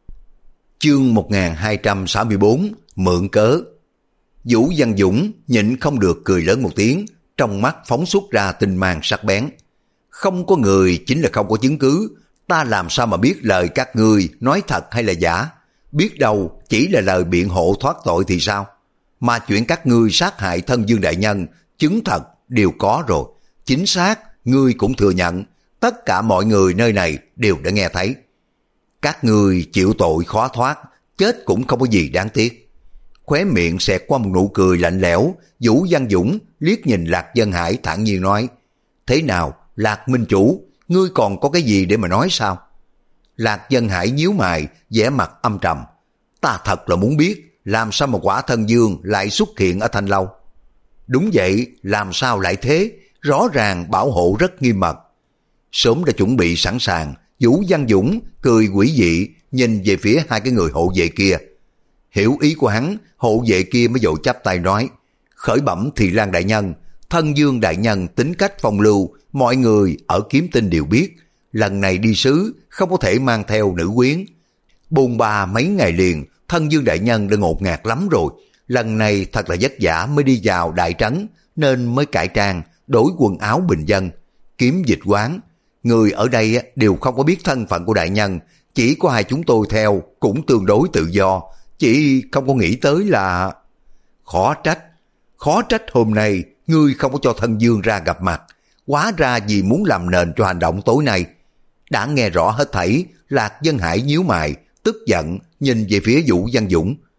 Chương một nghìn hai trăm sáu mươi tư, mượn cớ. Vũ Văn Dũng nhịn không được cười lớn một tiếng, trong mắt phóng xuất ra tinh mang sắc bén. Không có người chính là không có chứng cứ, ta làm sao mà biết lời các ngươi nói thật hay là giả? Biết đâu chỉ là lời biện hộ thoát tội thì sao? Mà chuyện các ngươi sát hại Thân Dương đại nhân, chứng thật đều có rồi. Chính xác, ngươi cũng thừa nhận, tất cả mọi người nơi này đều đã nghe thấy. Các ngươi chịu tội khó thoát, chết cũng không có gì đáng tiếc. Khóe miệng xẹt qua một nụ cười lạnh lẽo, Vũ Văn Dũng liếc nhìn Lạc Dân Hải thản nhiên nói, thế nào, Lạc Minh Chủ, ngươi còn có cái gì để mà nói sao? Lạc Dân Hải nhíu mày, vẻ mặt âm trầm. Ta thật là muốn biết, làm sao mà quả Thân Dương lại xuất hiện ở Thanh Lâu? Đúng vậy, làm sao lại thế? Rõ ràng bảo hộ rất nghiêm mật. Sớm đã chuẩn bị sẵn sàng, Vũ Văn Dũng cười quỷ dị, nhìn về phía hai cái người hộ vệ kia. Hiểu ý của hắn, hộ vệ kia mới vội chắp tay nói, khởi bẩm Thị Lan đại nhân, Thân Dương đại nhân tính cách phong lưu, mọi người ở Kiếm Tinh đều biết, lần này đi sứ không có thể mang theo nữ quyến. Bôn ba mấy ngày liền, Thân Dương đại nhân đã ngột ngạt lắm rồi, lần này thật là vất vả mới đi vào đại trấn, nên mới cải trang, đổi quần áo bình dân, kiếm dịch quán. Người ở đây đều không có biết thân phận của đại nhân, chỉ có hai chúng tôi theo cũng tương đối tự do, chỉ không có nghĩ tới là... Khó trách, khó trách hôm nay ngươi không có cho Thân Dương ra gặp mặt, hóa ra vì muốn làm nền cho hành động tối nay. Đã nghe rõ hết thảy, Lạc Dân Hải nhíu mày, tức giận nhìn về phía Vũ Văn Dũng.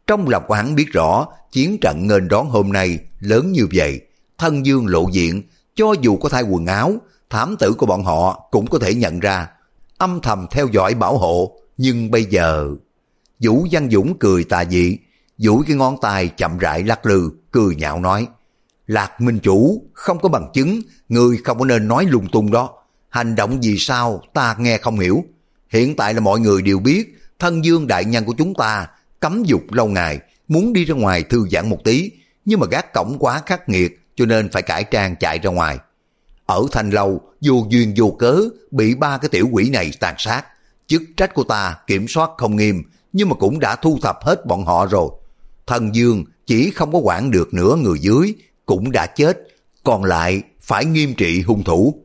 Trong lòng của hắn biết rõ, chiến trận nghênh đón hôm nay lớn như vậy, thân dương lộ diện, cho dù có thay quần áo, thám tử của bọn họ cũng có thể nhận ra, âm thầm theo dõi bảo hộ. Nhưng bây giờ... Vũ Văn Dũng cười tà dị, duỗi cái ngón tay chậm rãi lắc lư, cười nhạo nói: Lạc Minh Chủ, không có bằng chứng, người không có nên nói lung tung đó. Hành động gì sao ta nghe không hiểu. Hiện tại là mọi người đều biết, thân dương đại nhân của chúng ta cấm dục lâu ngày, muốn đi ra ngoài thư giãn một tí, nhưng mà gác cổng quá khắc nghiệt, cho nên phải cải trang chạy ra ngoài. Ở Thanh Lâu, vô duyên vô cớ bị ba cái tiểu quỷ này tàn sát. Chức trách của ta kiểm soát không nghiêm, nhưng mà cũng đã thu thập hết bọn họ rồi. Thần dương chỉ không có quản được nửa người dưới, cũng đã chết, còn lại phải nghiêm trị hung thủ.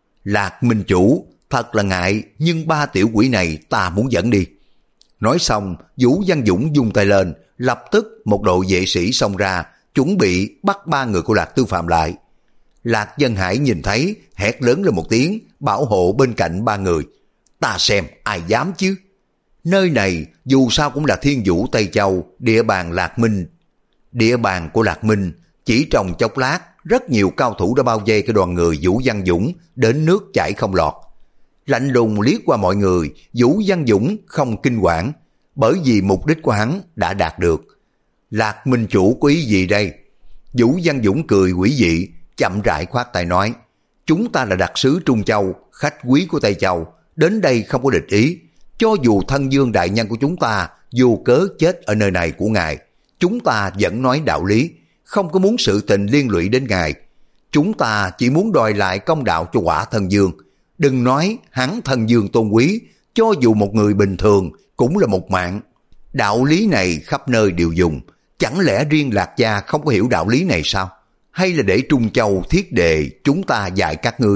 Lạc Minh Chủ, thật là ngại, nhưng ba tiểu quỷ này ta muốn dẫn đi. Nói xong, Vũ Văn Dũng vung tay lên, lập tức một đội vệ sĩ xông ra, chuẩn bị bắt ba người của Lạc Tư Phạm lại. Lạc Dân Hải nhìn thấy, hét lớn lên một tiếng, bảo hộ bên cạnh ba người. Ta xem ai dám chứ. Nơi này dù sao cũng là Thiên Vũ Tây Châu, địa bàn Lạc Minh. Địa bàn của Lạc Minh, chỉ trong chốc lát, rất nhiều cao thủ đã bao vây cái đoàn người Vũ Văn Dũng đến nước chảy không lọt. Lạnh lùng liếc qua mọi người, Vũ Văn Dũng không kinh quản, bởi vì mục đích của hắn đã đạt được. Lạc Minh Chủ có ý gì đây? Vũ Văn Dũng cười quỷ dị, chậm rãi khoát tay nói: Chúng ta là đặc sứ Trung Châu, khách quý của Tây Châu, đến đây không có địch ý. Cho dù thân dương đại nhân của chúng ta vô cớ chết ở nơi này của ngài, chúng ta vẫn nói đạo lý, không có muốn sự tình liên lụy đến ngài. Chúng ta chỉ muốn đòi lại công đạo cho quả thân dương. Đừng nói hắn thân dương tôn quý, cho dù một người bình thường cũng là một mạng. Đạo lý này khắp nơi đều dùng, chẳng lẽ riêng Lạc Gia không có hiểu đạo lý này sao? Hay là để Trung Châu thiết đề chúng ta dạy các ngươi?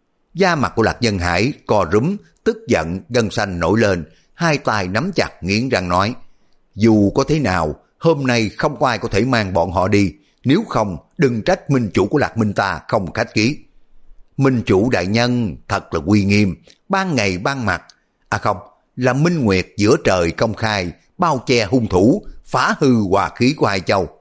Da mặt của Lạc Dân Hải co rúm, tức giận gân xanh nổi lên, hai tay nắm chặt nghiến răng nói: Dù có thế nào, hôm nay không có ai có thể mang bọn họ đi, nếu không đừng trách Minh Chủ của Lạc Minh ta không khách khí. Minh Chủ đại nhân thật là uy nghiêm, ban ngày ban mặt, à không, là minh nguyệt giữa trời công khai, bao che hung thủ, phá hư hòa khí của hai châu.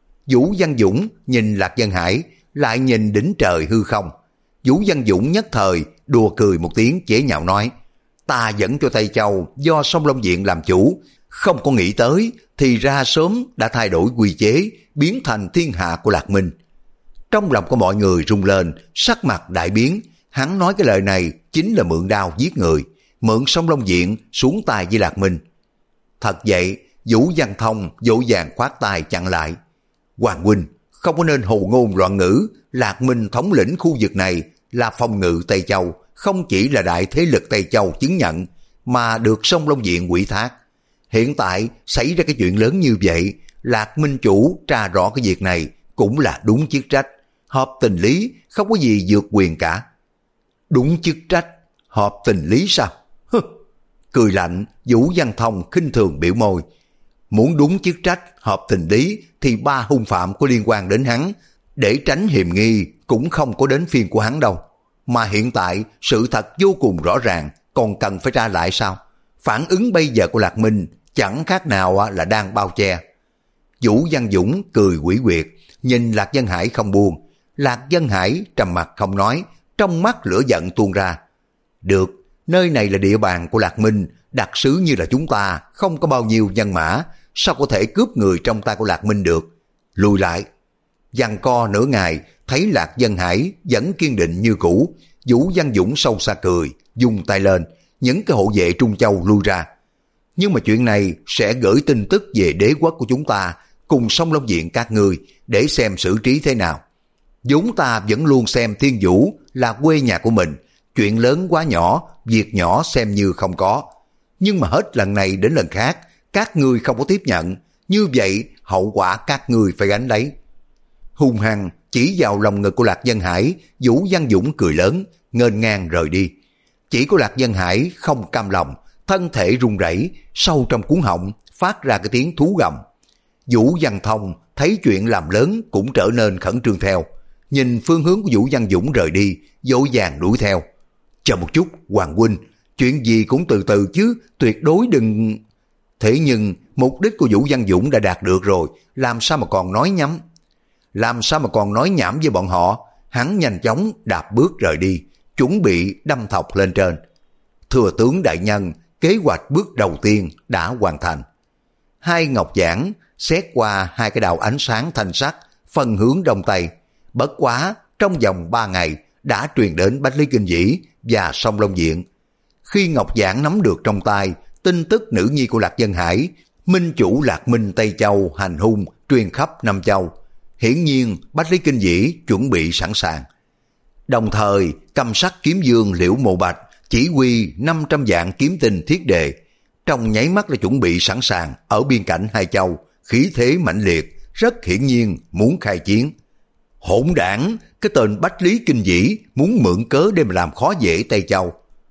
Vũ Văn Dũng nhìn Lạc Dân Hải, lại nhìn đỉnh trời hư không. Vũ Văn Dũng nhất thời đùa cười một tiếng chế nhạo nói: Ta dẫn cho Tây Châu do Sông Long Viện làm chủ, không có nghĩ tới thì ra sớm đã thay đổi quy chế, biến thành thiên hạ của Lạc Minh. Trong lòng của mọi người rung lên, sắc mặt đại biến. Hắn nói cái lời này chính là mượn đao giết người, mượn Sông Long Viện xuống tay với Lạc Minh. Thật vậy, Vũ Văn Thông vỗ vàng khoát tay chặn lại: Hoàng huynh không có nên hồ ngôn loạn ngữ. Lạc Minh thống lĩnh khu vực này là phòng ngự Tây Châu, không chỉ là đại thế lực Tây Châu chứng nhận, mà được Sông Long Viện ủy thác. Hiện tại xảy ra cái chuyện lớn như vậy, Lạc Minh Chủ tra rõ cái việc này cũng là đúng chức trách, hợp tình lý, không có gì vượt quyền cả. Đúng chức trách, hợp tình lý sao? Hừ. Cười lạnh, Vũ Văn Thông khinh thường biểu môi. Muốn đúng chức trách, hợp tình lý thì ba hung phạm có liên quan đến hắn, để tránh hiềm nghi cũng không có đến phiên của hắn đâu. Mà hiện tại sự thật vô cùng rõ ràng, còn cần phải tra lại sao? Phản ứng bây giờ của Lạc Minh chẳng khác nào là đang bao che. Vũ Văn Dũng cười quỷ quyệt, nhìn Lạc Dân Hải không buông. Lạc Dân Hải trầm mặt không nói, trong mắt lửa giận tuôn ra. Được, nơi này là địa bàn của Lạc Minh, đặc sứ như là chúng ta không có bao nhiêu nhân mã, sao có thể cướp người trong tay của Lạc Minh được? Lùi lại. Giằng co nửa ngày, thấy Lạc Dân Hải vẫn kiên định như cũ, Vũ Văn Dũng sâu xa cười, dùng tay lên, những cái hộ vệ Trung Châu lui ra. Nhưng mà chuyện này sẽ gửi tin tức về đế quốc của chúng ta cùng Sông Long Viện các ngươi để xem xử trí thế nào. Vốn ta vẫn luôn xem Thiên Vũ là quê nhà của mình, chuyện lớn quá nhỏ, việc nhỏ xem như không có. Nhưng mà hết lần này đến lần khác, các ngươi không có tiếp nhận, như vậy hậu quả các ngươi phải gánh lấy. Hung hăng chỉ vào lòng ngực của Lạc Dân Hải, Vũ Văn Dũng cười lớn, nghênh ngang rời đi. Chỉ có Lạc Dân Hải không cam lòng, thân thể run rẩy, sâu trong cuống họng phát ra cái tiếng thú gầm. Vũ Văn Thông thấy chuyện làm lớn cũng trở nên khẩn trương theo, nhìn phương hướng của Vũ Văn Dũng rời đi, vội vàng đuổi theo. Chờ một chút, Hoàng huynh, chuyện gì cũng từ từ chứ, tuyệt đối đừng... Thế nhưng Mục đích của Vũ Văn Dũng đã đạt được rồi, làm sao mà còn nói nhắm? Làm sao mà còn nói nhảm với bọn họ? Hắn nhanh chóng đạp bước rời đi, chuẩn bị đâm thọc lên trên. Thừa tướng đại nhân, kế hoạch bước đầu tiên đã hoàn thành. Hai ngọc giản xét qua hai cái đạo ánh sáng thanh sắc, phân hướng đông tây. Bất quá, trong vòng ba ngày đã truyền đến Bách Lý Kinh Vĩ và Song Long Diện. Khi ngọc giản nắm được trong tay, tin tức nữ nhi của Lạc Dân Hải, minh chủ Lạc Minh Tây Châu hành hung truyền khắp Nam Châu. Hiển nhiên Bách Lý Kinh Vĩ chuẩn bị sẵn sàng. Đồng thời cầm sắc kiếm dương Liễu Mộ Bạch chỉ huy năm trăm vạn kiếm tinh thiết đề, trong nháy mắt là chuẩn bị sẵn sàng ở biên cảnh hai châu, khí thế mãnh liệt, rất hiển nhiên muốn khai chiến. Hỗn đảng, cái tên Bách Lý Kinh Vĩ muốn mượn cớ để mà làm khó dễ Tây Châu.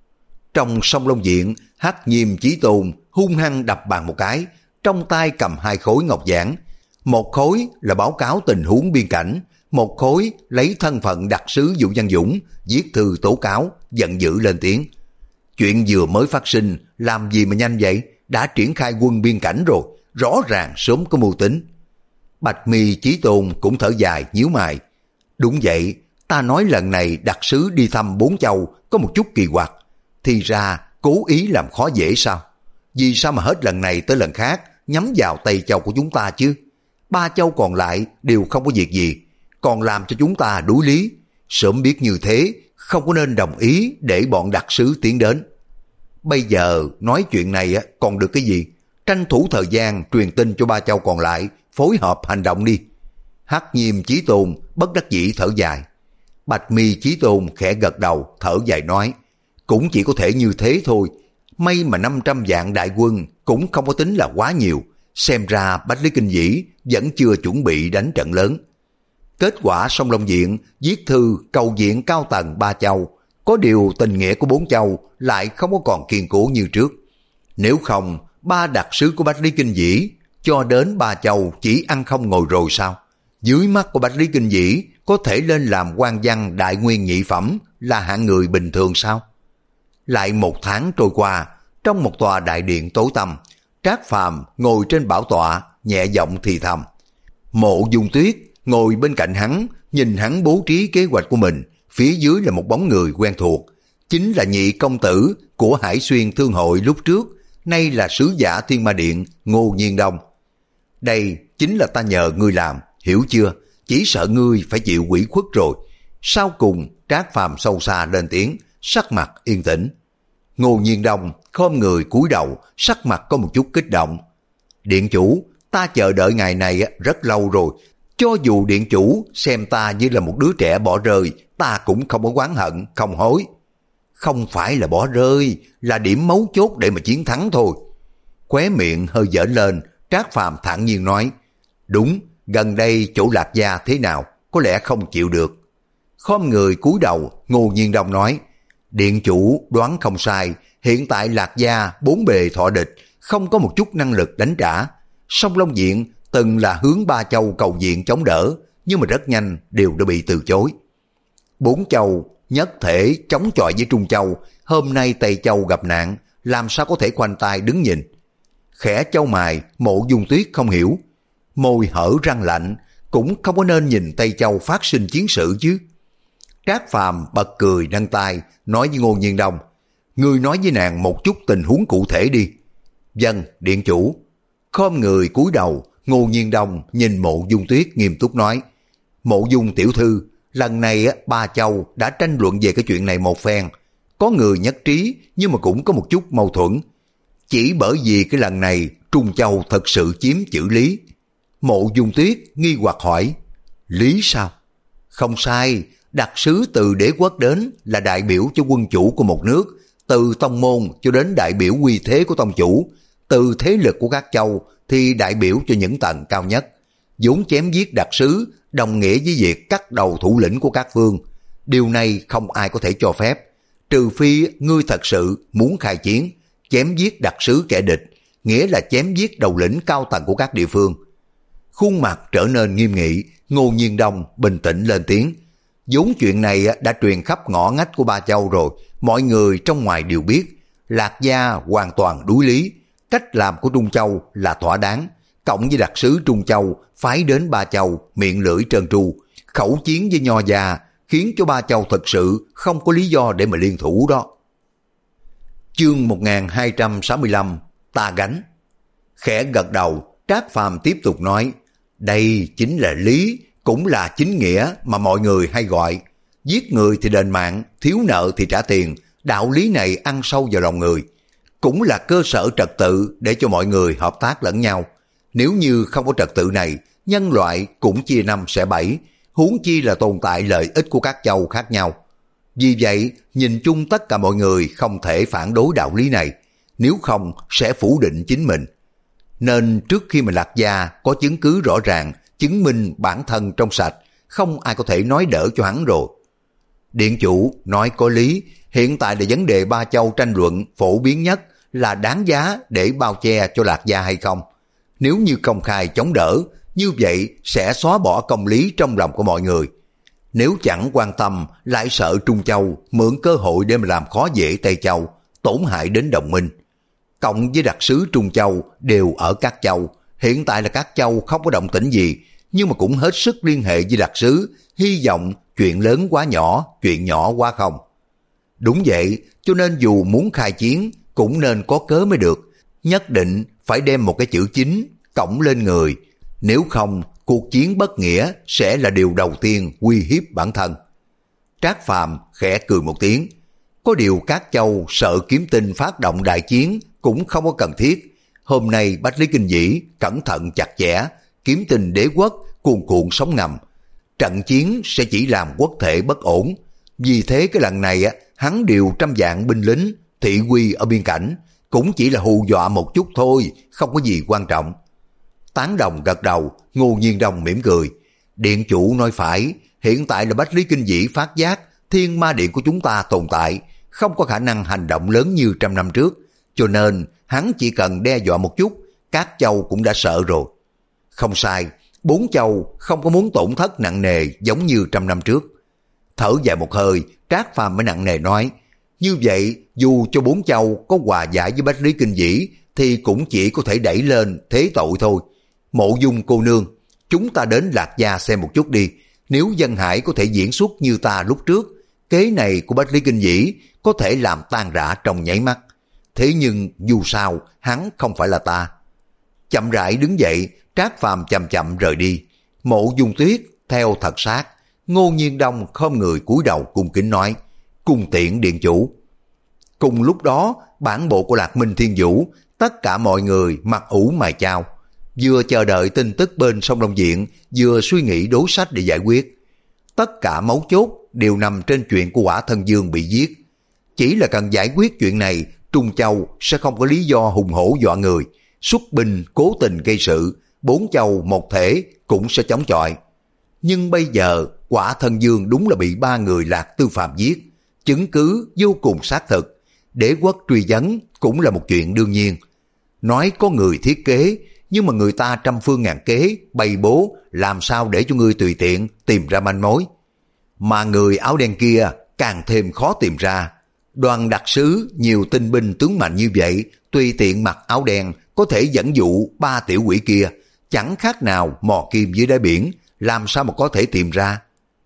Trong Song Long Diện, Hắc Nhiêm Chí Tôn hung hăng đập bàn một cái, trong tay cầm hai khối ngọc giản. Một khối là báo cáo tình huống biên cảnh, một khối lấy thân phận đặc sứ Vũ Văn Dũng, viết thư tố cáo, giận dữ lên tiếng. Chuyện vừa mới phát sinh, làm gì mà nhanh vậy? Đã triển khai quân biên cảnh rồi, rõ ràng sớm có mưu tính. Bạch Mi Chí Tôn cũng thở dài nhíu mày. Đúng vậy, ta nói lần này đặc sứ đi thăm bốn châu có một chút kỳ quặc. Thì ra cố ý làm khó dễ sao? Vì sao mà hết lần này tới lần khác nhắm vào Tây Châu của chúng ta chứ? Ba châu còn lại đều không có việc gì, còn làm cho chúng ta đuối lý. Sớm biết như thế, không có nên đồng ý để bọn đặc sứ tiến đến. Bây giờ nói chuyện này còn được cái gì? Tranh thủ thời gian truyền tin cho ba châu còn lại phối hợp hành động đi. Hắc Nhiêm Chí Tôn bất đắc dĩ thở dài. Bạch Mi Chí Tôn khẽ gật đầu thở dài nói, cũng chỉ có thể như thế thôi. May mà năm trăm vạn đại quân cũng không có tính là quá nhiều. Xem ra Bách Lý Kinh Vĩ vẫn chưa chuẩn bị đánh trận lớn. Kết quả Song Long Diện viết thư cầu viện cao tầng ba châu, có điều tình nghĩa của bốn châu lại không có còn kiên cố như trước. Nếu không, ba đặc sứ của Bách Lý Kinh Vĩ cho đến ba châu chỉ ăn không ngồi rồi sao? Dưới mắt của Bách Lý Kinh Vĩ có thể lên làm quan văn đại nguyên nhị phẩm là hạng người bình thường sao? Lại một tháng trôi qua, trong một tòa đại điện tối tăm, Trác Phàm ngồi trên bảo tọa, nhẹ giọng thì thầm. Mộ Dung Tuyết ngồi bên cạnh hắn, nhìn hắn bố trí kế hoạch của mình, phía dưới là một bóng người quen thuộc, chính là nhị công tử của Hải Xuyên Thương hội lúc trước, nay là sứ giả Thiên Ma Điện Ngô Nhiên Đông. Đây chính là ta nhờ ngươi làm, hiểu chưa? Chỉ sợ ngươi phải chịu ủy khuất rồi. Sau cùng Trác Phàm sâu xa lên tiếng, sắc mặt yên tĩnh. Ngô Nhiên Đông khom người cúi đầu, sắc mặt có một chút kích động. Điện chủ, ta chờ đợi ngày này rất lâu rồi. Cho dù điện chủ xem ta như là một đứa trẻ bỏ rơi, ta cũng không có oán hận, không hối. Không phải là bỏ rơi, là điểm mấu chốt để mà chiến thắng thôi. Khóe miệng hơi giỡn lên, Trác Phàm thản nhiên nói, đúng, gần đây chỗ Lạc Gia thế nào, có lẽ không chịu được. Khom người cúi đầu, Ngô Nhiên Đông nói, điện chủ đoán không sai, hiện tại Lạc Gia bốn bề thọ địch, không có một chút năng lực đánh trả. Song Long Diện từng là hướng ba châu cầu viện chống đỡ, nhưng mà rất nhanh đều đã bị từ chối. Bốn châu nhất thể chống chọi với Trung Châu, hôm nay Tây Châu gặp nạn, làm sao có thể khoanh tay đứng nhìn. Khẽ châu mài, Mộ Dung Tuyết không hiểu, môi hở răng lạnh, cũng không có nên nhìn Tây Châu phát sinh chiến sự chứ. Trác Phàm bật cười nâng tay, nói với Ngô Nhiên Đông, ngươi nói với nàng một chút tình huống cụ thể đi. Vâng, điện chủ. Khom người cúi đầu, Ngô Nhiên Đông nhìn Mộ Dung Tuyết nghiêm túc nói, Mộ Dung tiểu thư, lần này ba châu đã tranh luận về cái chuyện này một phen, có người nhất trí nhưng mà cũng có một chút mâu thuẫn. Chỉ bởi vì cái lần này Trung Châu thật sự chiếm chữ Lý. Mộ Dung Tuyết nghi hoặc hỏi, Lý sao? Không sai, đặc sứ từ đế quốc đến là đại biểu cho quân chủ của một nước, từ tông môn cho đến đại biểu uy thế của tông chủ, từ thế lực của các châu thì đại biểu cho những tầng cao nhất. Vốn chém giết đặc sứ đồng nghĩa với việc cắt đầu thủ lĩnh của các vương. Điều này không ai có thể cho phép, trừ phi ngươi thật sự muốn khai chiến, chém giết đặc sứ kẻ địch, nghĩa là chém giết đầu lĩnh cao tầng của các địa phương. Khuôn mặt trở nên nghiêm nghị, Ngô Nhiên Đông bình tĩnh lên tiếng, vốn chuyện này đã truyền khắp ngõ ngách của ba châu rồi, mọi người trong ngoài đều biết, Lạc Gia hoàn toàn đuối lý, cách làm của Trung Châu là thỏa đáng, cộng với đặc sứ Trung Châu phái đến Ba Châu miệng lưỡi trơn tru, khẩu chiến với Nho Gia, khiến cho Ba Châu thật sự không có lý do để mà liên thủ đó. Chương một nghìn hai trăm sáu mươi lăm, ta gánh. Khẽ gật đầu, Trác Phàm tiếp tục nói, đây chính là lý, cũng là chính nghĩa mà mọi người hay gọi. Giết người thì đền mạng, thiếu nợ thì trả tiền, đạo lý này ăn sâu vào lòng người. Cũng là cơ sở trật tự để cho mọi người hợp tác lẫn nhau. Nếu như không có trật tự này, nhân loại cũng chia năm xẻ bảy, huống chi là tồn tại lợi ích của các châu khác nhau. Vì vậy, nhìn chung tất cả mọi người không thể phản đối đạo lý này, nếu không sẽ phủ định chính mình. Nên trước khi mà Lạc Gia có chứng cứ rõ ràng, chứng minh bản thân trong sạch, không ai có thể nói đỡ cho hắn rồi. Điện chủ nói có lý, hiện tại là vấn đề Ba Châu tranh luận phổ biến nhất là đáng giá để bao che cho Lạc Gia hay không. Nếu như công khai chống đỡ, như vậy sẽ xóa bỏ công lý trong lòng của mọi người. Nếu chẳng quan tâm, lại sợ Trung Châu mượn cơ hội để mà làm khó dễ Tây Châu, tổn hại đến đồng minh. Cộng với đặc sứ Trung Châu đều ở các châu, hiện tại là các châu không có động tĩnh gì, nhưng mà cũng hết sức liên hệ với đặc sứ, hy vọng chuyện lớn quá nhỏ, chuyện nhỏ quá không. Đúng vậy, cho nên dù muốn khai chiến, cũng nên có cớ mới được, nhất định phải đem một cái chữ chính, cổng lên người, nếu không, cuộc chiến bất nghĩa sẽ là điều đầu tiên uy hiếp bản thân. Trác Phàm khẽ cười một tiếng, có điều các châu sợ Kiếm Tinh phát động đại chiến cũng không có cần thiết. Hôm nay Bách Lý Kinh Vĩ cẩn thận chặt chẽ, Kiếm Tinh đế quốc cuồn cuộn sóng ngầm. Trận chiến sẽ chỉ làm quốc thể bất ổn. Vì thế cái lần này hắn điều trăm vạn binh lính, thị uy ở biên cảnh, cũng chỉ là hù dọa một chút thôi, không có gì quan trọng. Tán đồng gật đầu, Ngô Nhiên Đông mỉm cười. Điện chủ nói phải, hiện tại là Bách Lý Kinh Vĩ phát giác Thiên Ma Điện của chúng ta tồn tại, không có khả năng hành động lớn như trăm năm trước, cho nên hắn chỉ cần đe dọa một chút, các châu cũng đã sợ rồi. Không sai, bốn châu không có muốn tổn thất nặng nề giống như trăm năm trước. Thở dài một hơi, Trác Phàm mới nặng nề nói, như vậy dù cho bốn châu có hòa giải với Bách Lý Kinh Vĩ thì cũng chỉ có thể đẩy lên thế tội thôi. Mộ Dung cô nương, chúng ta đến Lạc Gia xem một chút đi, nếu Dân Hải có thể diễn xuất như ta lúc trước, kế này của Bách Lý Kinh Vĩ có thể làm tan rã trong nháy mắt. Thế nhưng dù sao hắn không phải là ta. Chậm rãi đứng dậy, Trác Phàm chậm chậm rời đi. Mộ Dung Tuyết theo thật sát. Ngô Nhiên Đông khom người cúi đầu cung kính nói, cung tiễn điện chủ. Cùng lúc đó, bản bộ của Lạc Minh Thiên Vũ, tất cả mọi người mặt ủ mày chao, vừa chờ đợi tin tức bên Sông Đông Diện, vừa suy nghĩ đối sách để giải quyết. Tất cả mấu chốt đều nằm trên chuyện của Hỏa Thân Dương bị giết. Chỉ là cần giải quyết chuyện này, Trung Châu sẽ không có lý do hùng hổ dọa người, xuất binh cố tình gây sự, bốn châu một thể cũng sẽ chống chọi. Nhưng bây giờ Hỏa Thân Dương đúng là bị ba người Lạc Tư Phạm giết, chứng cứ vô cùng xác thực, đế quốc truy vấn cũng là một chuyện đương nhiên. Nói có người thiết kế, nhưng mà người ta trăm phương ngàn kế, bày bố, làm sao để cho ngươi tùy tiện tìm ra manh mối. Mà người áo đen kia càng thêm khó tìm ra. Đoàn đặc sứ nhiều tinh binh tướng mạnh như vậy, tùy tiện mặc áo đen có thể dẫn dụ ba tiểu quỷ kia, chẳng khác nào mò kim dưới đáy biển, làm sao mà có thể tìm ra.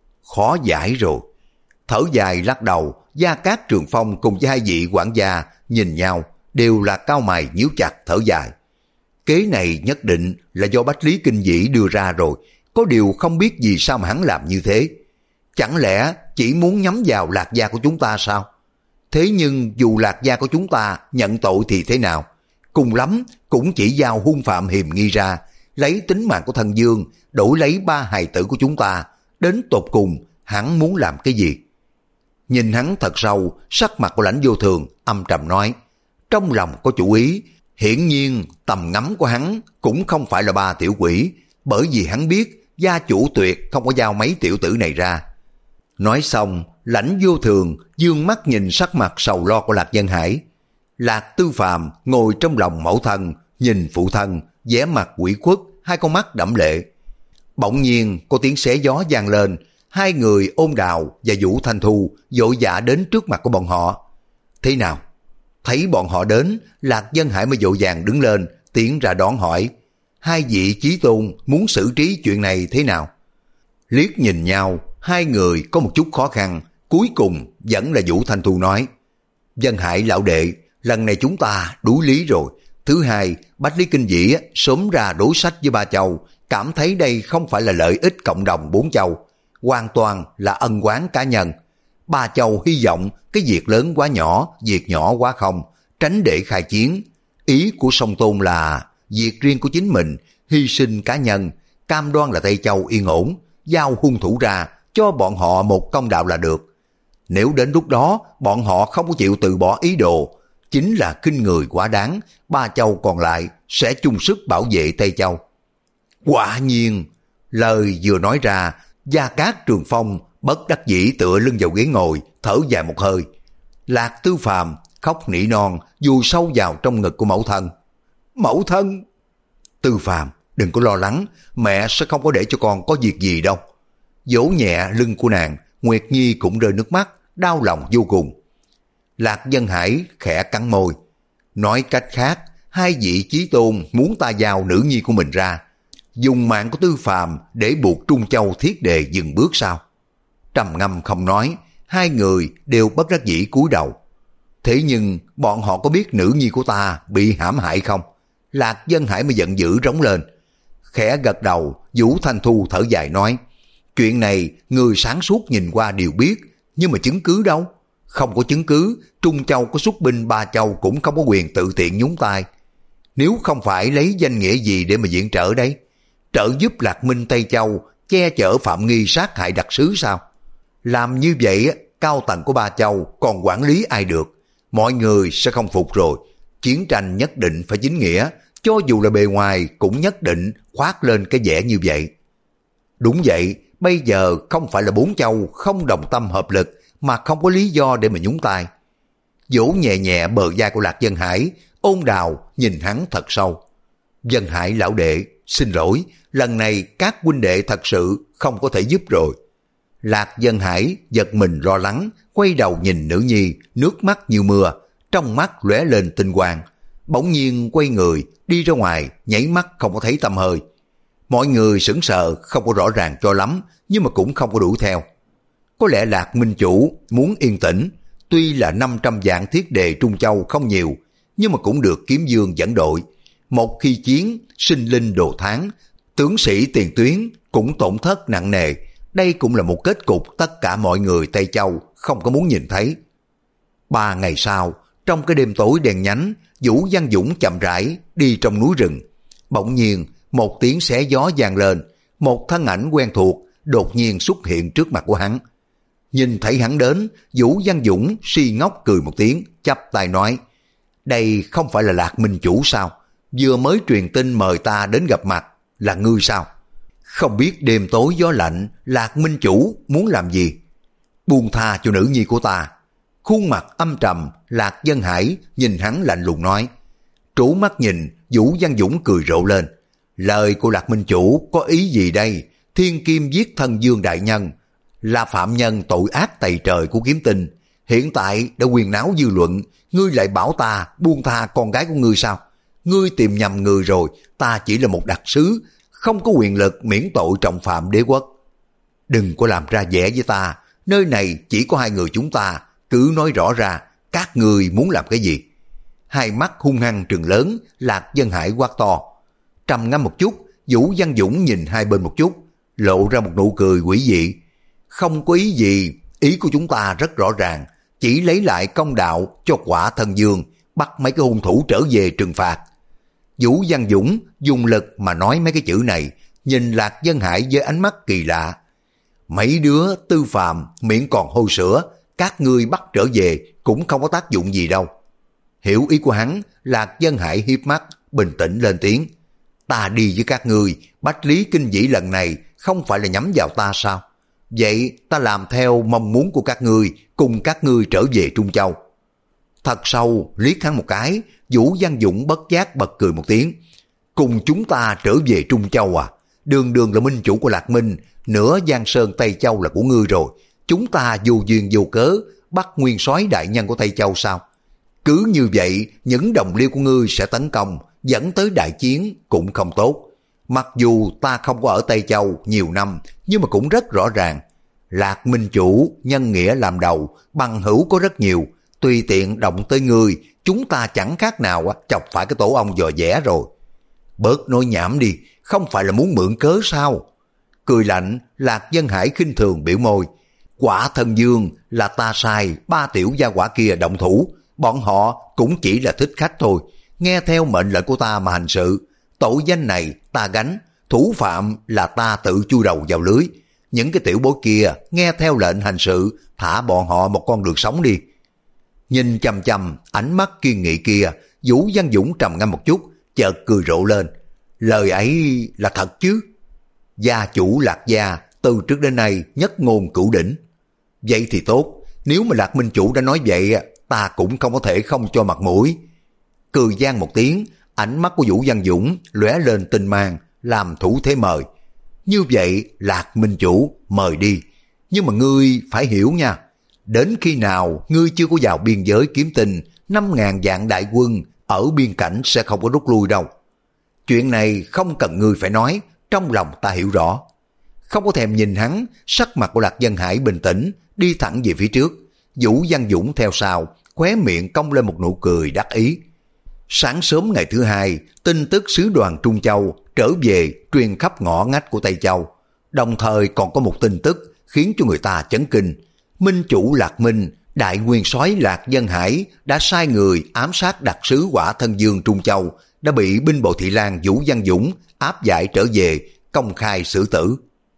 Khó giải rồi. Thở dài lắc đầu, Gia Cát Trường Phong cùng với hai vị quản gia nhìn nhau, đều là cau mày nhíu chặt thở dài. Kế này nhất định là do Bách Lý Kinh Vĩ đưa ra rồi, có điều không biết vì sao mà hắn làm như thế. Chẳng lẽ chỉ muốn nhắm vào Lạc Gia của chúng ta sao? Thế nhưng dù Lạc Gia của chúng ta nhận tội thì thế nào? Cùng lắm cũng chỉ giao hung phạm hiềm nghi ra, lấy tính mạng của Thân Dương đổi lấy ba hài tử của chúng ta. Đến tột cùng hắn muốn làm cái gì? Nhìn hắn thật sâu, sắc mặt của Lãnh Vô Thường âm trầm nói, trong lòng có chủ ý. Hiển nhiên tầm ngắm của hắn cũng không phải là ba tiểu quỷ, bởi vì hắn biết gia chủ tuyệt không có giao mấy tiểu tử này ra. Nói xong, Lãnh Vô Thường dương mắt nhìn sắc mặt sầu lo của Lạc Dân Hải. Lạc Tư Phàm ngồi trong lòng mẫu thân, nhìn phụ thân, vẻ mặt ủy khuất, hai con mắt đẫm lệ. Bỗng nhiên có tiếng xé gió vang lên, hai người Ôn Đào và Vũ Thanh Thu vội vã đến trước mặt của bọn họ. Thế nào? Thấy bọn họ đến, Lạc Dân Hải mới vội vàng đứng lên, tiến ra đón hỏi, hai vị chí tôn muốn xử trí chuyện này thế nào? Liếc nhìn nhau, hai người có một chút khó khăn, cuối cùng vẫn là Vũ Thanh Thu nói, Dân Hải lão đệ, lần này chúng ta đuối lý rồi. Thứ hai, Bách Lý Kinh Vĩ sớm ra đối sách với Ba Châu, cảm thấy đây không phải là lợi ích cộng đồng bốn châu, hoàn toàn là ân oán cá nhân. Ba Châu hy vọng cái việc lớn quá nhỏ, việc nhỏ quá không, tránh để khai chiến. Ý của Song Tôn là việc riêng của chính mình, hy sinh cá nhân, cam đoan là Tây Châu yên ổn, giao hung thủ ra, cho bọn họ một công đạo là được. Nếu đến lúc đó bọn họ không có chịu từ bỏ ý đồ, chính là khinh người quá đáng, Ba Châu còn lại sẽ chung sức bảo vệ Tây Châu. Quả nhiên, lời vừa nói ra, Gia Cát Trường Phong bất đắc dĩ tựa lưng vào ghế ngồi, thở dài một hơi. Lạc Tư Phàm khóc nỉ non, vùi sâu vào trong ngực của mẫu thân. Mẫu thân! Tư Phàm, đừng có lo lắng, mẹ sẽ không có để cho con có việc gì đâu. Vỗ nhẹ lưng của nàng, Nguyệt Nhi cũng rơi nước mắt, đau lòng vô cùng. Lạc Dân Hải khẽ cắn môi. Nói cách khác, hai vị chí tôn muốn ta giao nữ nhi của mình ra, dùng mạng của Tư Phàm để buộc Trung Châu Thiết Đề dừng bước sao? Trầm ngâm không nói, hai người đều bất đắc dĩ cúi đầu. Thế nhưng bọn họ có biết nữ nhi của ta bị hãm hại không? Lạc Dân Hải mới giận dữ rống lên. Khẽ gật đầu, Vũ Thanh Thu thở dài nói, chuyện này người sáng suốt nhìn qua đều biết, nhưng mà chứng cứ đâu? Không có chứng cứ, Trung Châu có xuất binh Ba Châu cũng không có quyền tự tiện nhúng tay. Nếu không phải lấy danh nghĩa gì để mà viện trợ đấy? Trợ giúp Lạc Minh Tây Châu, che chở Phạm Nghi sát hại đặc sứ sao? Làm như vậy, cao tầng của Ba Châu còn quản lý ai được? Mọi người sẽ không phục rồi. Chiến tranh nhất định phải chính nghĩa, cho dù là bề ngoài cũng nhất định khoác lên cái vẻ như vậy. Đúng vậy, bây giờ không phải là bốn châu không đồng tâm hợp lực, mà không có lý do để mà nhúng tay. Vỗ nhẹ nhẹ bờ vai của Lạc Dân Hải, ôn đào nhìn hắn thật sâu. Dân Hải lão đệ, xin lỗi, lần này các huynh đệ thật sự không có thể giúp rồi. Lạc Dân Hải giật mình lo lắng, quay đầu nhìn nữ nhi, nước mắt như mưa, trong mắt lóe lên tinh quang. Bỗng nhiên quay người, đi ra ngoài, nhảy mắt không có thấy tăm hơi. Mọi người sững sờ, không có rõ ràng cho lắm, nhưng mà cũng không có đuổi theo. Có lẽ Lạc Minh Chủ muốn yên tĩnh, tuy là năm trăm vạn thiết đề Trung Châu không nhiều, nhưng mà cũng được Kiếm Dương dẫn đội. Một khi chiến, sinh linh đồ tháng, tướng sĩ tiền tuyến cũng tổn thất nặng nề. Đây cũng là một kết cục tất cả mọi người Tây Châu không có muốn nhìn thấy. Ba ngày sau, trong cái đêm tối đen nhánh, Vũ Văn Dũng chậm rãi đi trong núi rừng. Bỗng nhiên, một tiếng xé gió vang lên, một thân ảnh quen thuộc đột nhiên xuất hiện trước mặt của hắn. Nhìn thấy hắn đến, Vũ Văn Dũng si ngốc cười một tiếng, chắp tay nói, đây không phải là Lạc Minh Chủ sao? Vừa mới truyền tin mời ta đến gặp mặt, là ngươi sao? Không biết đêm tối gió lạnh, Lạc Minh Chủ muốn làm gì? Buông tha cho nữ nhi của ta. Khuôn mặt âm trầm, Lạc Dân Hải nhìn hắn lạnh lùng nói. Trố mắt nhìn, Vũ Văn Dũng cười rộ lên. Lời của Lạc Minh Chủ có ý gì đây? Thiên Kim giết thân Dương đại nhân, là phạm nhân tội ác tày trời của Kiếm Tinh. Hiện tại đã quyền náo dư luận, ngươi lại bảo ta buông tha con gái của ngươi sao? Ngươi tìm nhầm người rồi, ta chỉ là một đặc sứ, không có quyền lực miễn tội trọng phạm đế quốc. Đừng có làm ra vẻ với ta, nơi này chỉ có hai người chúng ta, cứ nói rõ ra, các ngươi muốn làm cái gì? Hai mắt hung hăng trừng lớn, Lạc Dân Hải quát to. Trầm ngâm một chút, Vũ Văn Dũng nhìn hai bên một chút, lộ ra một nụ cười quỷ dị. Không có ý gì, ý của chúng ta rất rõ ràng, chỉ lấy lại công đạo cho Quả Thân Dương, bắt mấy cái hung thủ trở về trừng phạt. Vũ Văn Dũng dùng lực mà nói mấy cái chữ này, nhìn Lạc Dân Hải với ánh mắt kỳ lạ. Mấy đứa Tư Phàm miệng còn hôi sữa, các ngươi bắt trở về cũng không có tác dụng gì đâu. Hiểu ý của hắn, Lạc Dân Hải hiếp mắt, bình tĩnh lên tiếng. Ta đi với các ngươi, Bách Lý Kinh Vĩ lần này không phải là nhắm vào ta sao? Vậy ta làm theo mong muốn của các ngươi, cùng các ngươi trở về Trung Châu. Thật sâu liếc hắn một cái, Vũ Văn Dũng bất giác bật cười một tiếng. Cùng chúng ta trở về Trung Châu à? Đường đường là minh chủ của Lạc Minh, nửa Giang Sơn Tây Châu là của ngươi rồi. Chúng ta vô duyên vô cớ bắt nguyên soái đại nhân của Tây Châu sao? Cứ như vậy, những đồng liêu của ngươi sẽ tấn công, dẫn tới đại chiến cũng không tốt. Mặc dù ta không có ở Tây Châu nhiều năm, nhưng mà cũng rất rõ ràng. Lạc Minh Chủ, nhân nghĩa làm đầu, bằng hữu có rất nhiều. Tùy tiện động tới ngươi, chúng ta chẳng khác nào chọc phải cái tổ ong dò dẻ rồi. Bớt nói nhảm đi, không phải là muốn mượn cớ sao? Cười lạnh, Lạc Dân Hải khinh thường biểu môi. Quả Thân Dương là ta sai, ba tiểu gia quả kia động thủ. Bọn họ cũng chỉ là thích khách thôi, nghe theo mệnh lệnh của ta mà hành sự. Tội danh này ta gánh, thủ phạm là ta tự chui đầu vào lưới. Những cái tiểu bối kia nghe theo lệnh hành sự, thả bọn họ một con đường sống đi. Nhìn chằm chằm ánh mắt kiên nghị kia, Vũ Văn Dũng trầm ngâm một chút, chợt cười rộ lên. Lời ấy là thật chứ? Gia chủ Lạc gia từ trước đến nay nhất ngôn cửu đỉnh. Vậy thì tốt, nếu mà Lạc Minh Chủ đã nói vậy, ta cũng không có thể không cho mặt mũi. Cười gian một tiếng, ánh mắt của Vũ Văn Dũng lóe lên tinh mang, làm thủ thế mời. Như vậy, Lạc Minh Chủ mời đi. Nhưng mà ngươi phải hiểu nha, đến khi nào ngươi chưa có vào biên giới kiếm tình, năm ngàn vạn đại quân ở biên cảnh sẽ không có rút lui đâu. Chuyện này không cần ngươi phải nói, trong lòng ta hiểu rõ. Không có thèm nhìn hắn, sắc mặt của Lạc Dân Hải bình tĩnh, đi thẳng về phía trước. Vũ Văn Dũng theo sau, khóe miệng cong lên một nụ cười đắc ý. Sáng sớm ngày thứ hai, tin tức sứ đoàn Trung Châu trở về truyền khắp ngõ ngách của Tây Châu. Đồng thời còn có một tin tức khiến cho người ta chấn kinh. Minh Chủ Lạc Minh, đại nguyên soái Lạc Dân Hải đã sai người ám sát đặc sứ Quả Thân Dương Trung Châu, đã bị binh bộ Thị Lang Vũ Văn Dũng áp giải trở về, công khai xử tử.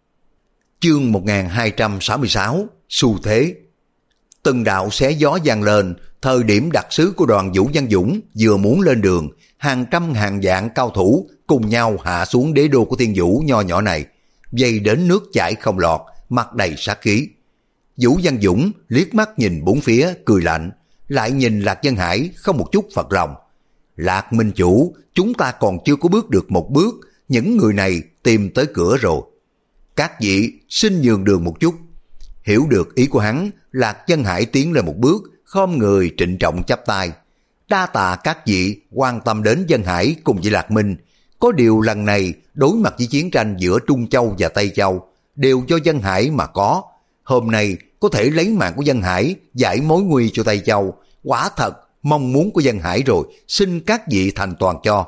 Chương một nghìn hai trăm sáu mươi sáu, xu thế. Từng đạo xé gió vang lên, thời điểm đặc sứ của đoàn Vũ Văn Dũng vừa muốn lên đường, hàng trăm hàng vạn cao thủ cùng nhau hạ xuống đế đô của Thiên Vũ nho nhỏ này, dày đến nước chảy không lọt, mặt đầy sát khí. Vũ Văn Dũng liếc mắt nhìn bốn phía, cười lạnh, lại nhìn Lạc Dân Hải không một chút phật lòng. Lạc Minh Chủ, chúng ta còn chưa có bước được một bước, những người này tìm tới cửa rồi. Các vị xin nhường đường một chút. Hiểu được ý của hắn, Lạc Dân Hải tiến lên một bước, khom người trịnh trọng chắp tay. Đa tạ các vị quan tâm đến Dân Hải cùng với Lạc Minh. Có điều lần này đối mặt với chiến tranh giữa Trung Châu và Tây Châu đều do Dân Hải mà có. Hôm nay có thể lấy mạng của Dân Hải giải mối nguy cho Tây Châu, quả thật mong muốn của Dân Hải rồi, xin các vị thành toàn cho.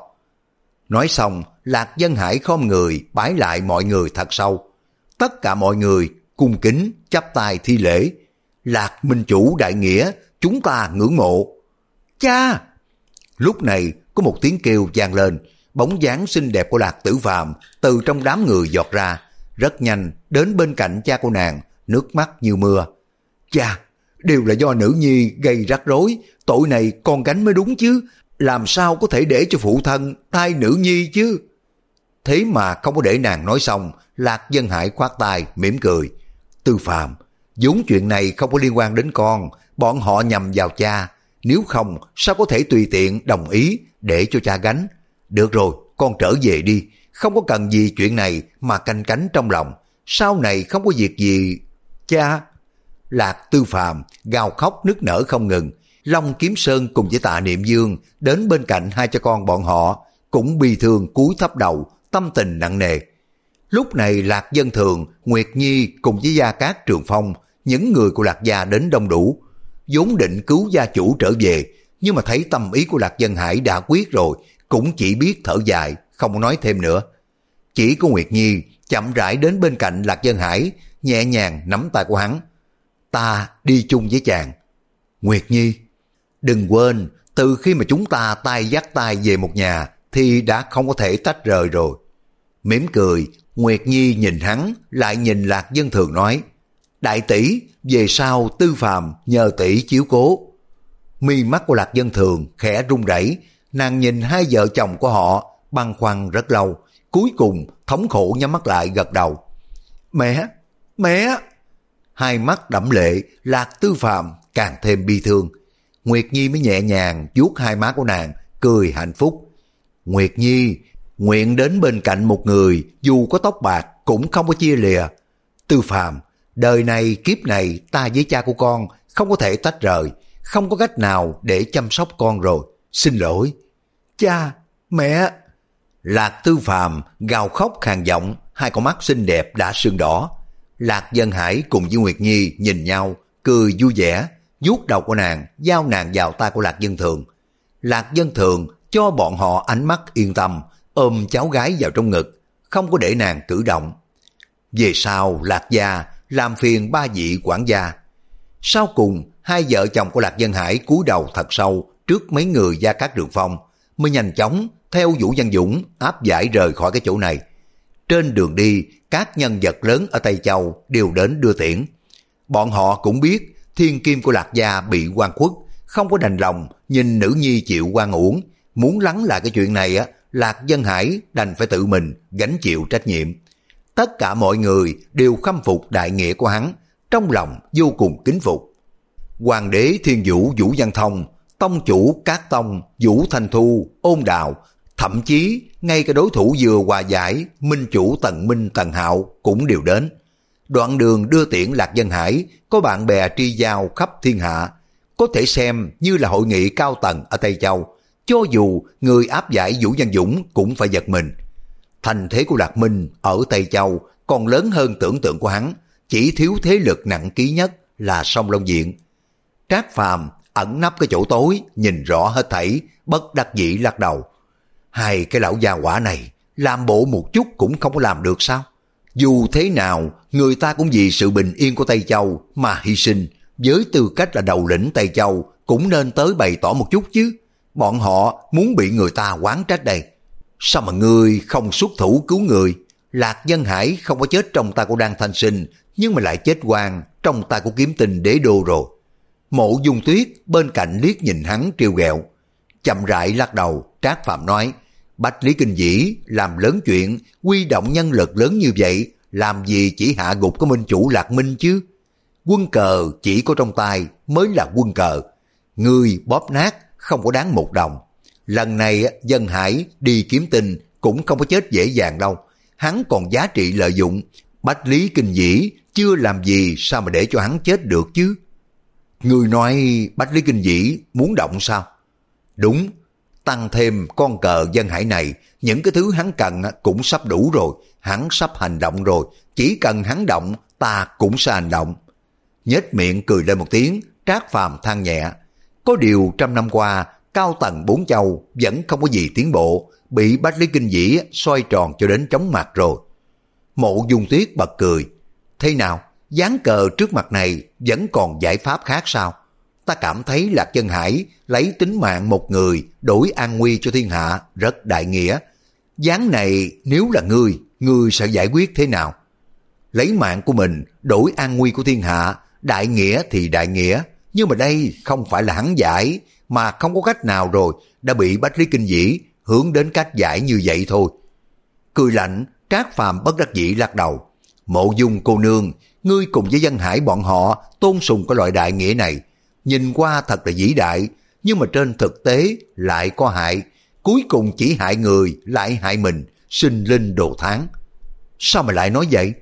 Nói xong, Lạc Dân Hải khom người bái lại mọi người thật sâu. Tất cả mọi người cung kính chắp tay thi lễ. Lạc Minh Chủ đại nghĩa, chúng ta ngưỡng mộ. Cha! Lúc này có một tiếng kêu vang lên, bóng dáng xinh đẹp của Lạc Tử Phàm từ trong đám người giọt ra, rất nhanh đến bên cạnh cha của nàng, nước mắt như mưa. Cha, đều là do nữ nhi gây rắc rối, tội này con gánh mới đúng chứ, làm sao có thể để cho phụ thân thay nữ nhi chứ. Thế mà không có để nàng nói xong, Lạc Dân Hải khoát tay mỉm cười. Tư Phàm, vốn chuyện này không có liên quan đến con, bọn họ nhằm vào cha, nếu không sao có thể tùy tiện đồng ý để cho cha gánh. Được rồi, con trở về đi, không có cần gì chuyện này mà canh cánh trong lòng, sau này không có việc gì. Cha! Lạc Tư Phàm gào khóc nức nở không ngừng. Long Kiếm Sơn cùng với Tạ Niệm Dương đến bên cạnh hai cha con bọn họ, cũng bi thương cúi thấp đầu, tâm tình nặng nề. Lúc này Lạc Dân Thường, Nguyệt Nhi cùng với Gia Cát Trường Phong, những người của Lạc gia đến đông đủ, vốn định cứu gia chủ trở về, nhưng mà thấy tâm ý của Lạc Dân Hải đã quyết rồi, cũng chỉ biết thở dài, không nói thêm nữa. Chỉ có Nguyệt Nhi chậm rãi đến bên cạnh Lạc Dân Hải, nhẹ nhàng nắm tay của hắn. Ta đi chung với chàng. Nguyệt Nhi, đừng quên, từ khi mà chúng ta tay dắt tay về một nhà, thì đã không có thể tách rời rồi. Mỉm cười, Nguyệt Nhi nhìn hắn, lại nhìn Lạc Dân Thường nói, đại tỷ, về sau Tư Phàm nhờ tỷ chiếu cố. Mi mắt của Lạc Dân Thường khẽ run rẩy, nàng nhìn hai vợ chồng của họ băn khoăn rất lâu, cuối cùng thống khổ nhắm mắt lại gật đầu. Mẹ, mẹ! Hai mắt đẫm lệ, Lạc Tư Phàm càng thêm bi thương. Nguyệt Nhi mới nhẹ nhàng vuốt hai má của nàng, cười hạnh phúc. Nguyệt Nhi, nguyện đến bên cạnh một người, dù có tóc bạc cũng không có chia lìa. Tư Phàm, đời này kiếp này ta với cha của con không có thể tách rời, không có cách nào để chăm sóc con rồi, xin lỗi. Cha, mẹ. Lạc Tư Phàm gào khóc khàn giọng, hai con mắt xinh đẹp đã sưng đỏ. Lạc Dân Hải cùng với Nguyệt Nhi nhìn nhau, cười vui vẻ, vuốt đầu của nàng, giao nàng vào tay của Lạc Dân Thường. Lạc Dân Thường cho bọn họ ánh mắt yên tâm, ôm cháu gái vào trong ngực, không có để nàng cử động. Về sau Lạc gia làm phiền ba vị quản gia. Sau cùng hai vợ chồng của Lạc Dân Hải cúi đầu thật sâu trước mấy người Gia Cát Đường Phong, mới nhanh chóng theo Vũ Văn Dũng áp giải rời khỏi cái chỗ này. Trên đường đi, các nhân vật lớn ở Tây Châu đều đến đưa tiễn. Bọn họ cũng biết thiên kim của Lạc gia bị oan khuất, không có đành lòng nhìn nữ nhi chịu oan uổng. Muốn lắng lại cái chuyện này á, Lạc Dân Hải đành phải tự mình gánh chịu trách nhiệm. Tất cả mọi người đều khâm phục đại nghĩa của hắn, trong lòng vô cùng kính phục. Hoàng đế Thiên Vũ Vũ Văn Thông, tông chủ các tông Vũ Thanh Thu, Ôn Đào, thậm chí ngay cả đối thủ vừa hòa giải minh chủ Tần Minh Tần Hạo cũng đều đến. Đoạn đường đưa tiễn Lạc Dân Hải có bạn bè tri giao khắp thiên hạ, có thể xem như là hội nghị cao tầng ở Tây Châu. Cho dù người áp giải Vũ Văn Dũng cũng phải giật mình. Thành thế của Lạc Minh ở Tây Châu còn lớn hơn tưởng tượng của hắn, chỉ thiếu thế lực nặng ký nhất là Sông Long Diện. Trác Phàm ẩn nấp cái chỗ tối, nhìn rõ hết thảy, bất đắc dĩ lắc đầu. Hai cái lão gia hỏa này làm bộ một chút cũng không có làm được sao? Dù thế nào, người ta cũng vì sự bình yên của Tây Châu mà hy sinh, với tư cách là đầu lĩnh Tây Châu cũng nên tới bày tỏ một chút chứ. Bọn họ muốn bị người ta oán trách đây. Sao mà ngươi không xuất thủ cứu người? Lạc Dân Hải không có chết trong tay của Đan Thanh Sinh, nhưng mà lại chết oan trong tay của Kiếm Tinh Đế Đô rồi. Mộ Dung Tuyết bên cạnh liếc nhìn hắn trêu ghẹo. Chậm rãi lắc đầu, Trác Phàm nói, Bách Lý Kinh Dĩ làm lớn chuyện, huy động nhân lực lớn như vậy, làm gì chỉ hạ gục cái minh chủ Lạc Minh chứ? Quân cờ chỉ có trong tay mới là quân cờ. Ngươi bóp nát không có đáng một đồng. Lần này Dân Hải đi Kiếm Tinh cũng không có chết dễ dàng đâu. Hắn còn giá trị lợi dụng. Bách Lý Kinh Dĩ chưa làm gì sao mà để cho hắn chết được chứ? Ngươi nói Bách Lý Kinh Dĩ muốn động sao? Đúng, tăng thêm con cờ Dân Hải này, những cái thứ hắn cần cũng sắp đủ rồi. Hắn sắp hành động rồi, chỉ cần hắn động ta cũng sẽ hành động. Nhếch miệng cười lên một tiếng, Trác Phàm than nhẹ. Có điều trăm năm qua, cao tầng bốn châu vẫn không có gì tiến bộ, bị Bách Lý Kinh Dĩ xoay tròn cho đến chóng mặt rồi. Mộ Dung Tuyết bật cười. Thế nào, dán cờ trước mặt này vẫn còn giải pháp khác sao? Ta cảm thấy Lạc Dân Hải lấy tính mạng một người đổi an nguy cho thiên hạ rất đại nghĩa. Dán này nếu là ngươi, ngươi sẽ giải quyết thế nào? Lấy mạng của mình đổi an nguy của thiên hạ, đại nghĩa thì đại nghĩa, nhưng mà đây không phải là hắn giải, mà không có cách nào rồi, đã bị Bách Lý Kinh Dĩ hướng đến cách giải như vậy thôi. Cười lạnh, Trác Phàm bất đắc dĩ lắc đầu. Mộ Dung cô nương, ngươi cùng với Dân Hải bọn họ tôn sùng cái loại đại nghĩa này, nhìn qua thật là vĩ đại, nhưng mà trên thực tế lại có hại, cuối cùng chỉ hại người lại hại mình, sinh linh đồ tháng. Sao mà lại nói vậy?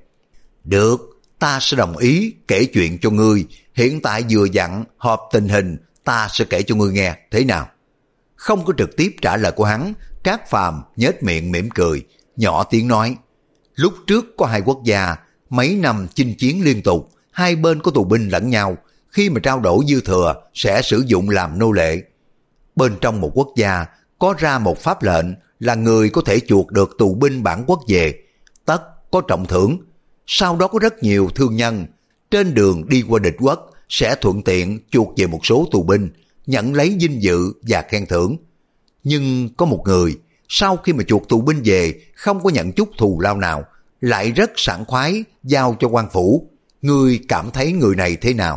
Được, ta sẽ đồng ý kể chuyện cho ngươi, hiện tại vừa dặn họp tình hình, ta sẽ kể cho ngươi nghe, thế nào? Không có trực tiếp trả lời của hắn, Trác Phàm nhếch miệng mỉm cười, nhỏ tiếng nói, lúc trước có hai quốc gia, mấy năm chinh chiến liên tục, hai bên có tù binh lẫn nhau, khi mà trao đổi dư thừa sẽ sử dụng làm nô lệ. Bên trong một quốc gia có ra một pháp lệnh là người có thể chuộc được tù binh bản quốc về, tất có trọng thưởng. Sau đó có rất nhiều thương nhân trên đường đi qua địch quốc sẽ thuận tiện chuộc về một số tù binh, nhận lấy vinh dự và khen thưởng. Nhưng có một người sau khi mà chuộc tù binh về không có nhận chút thù lao nào, lại rất sảng khoái giao cho quan phủ. Ngươi cảm thấy người này thế nào?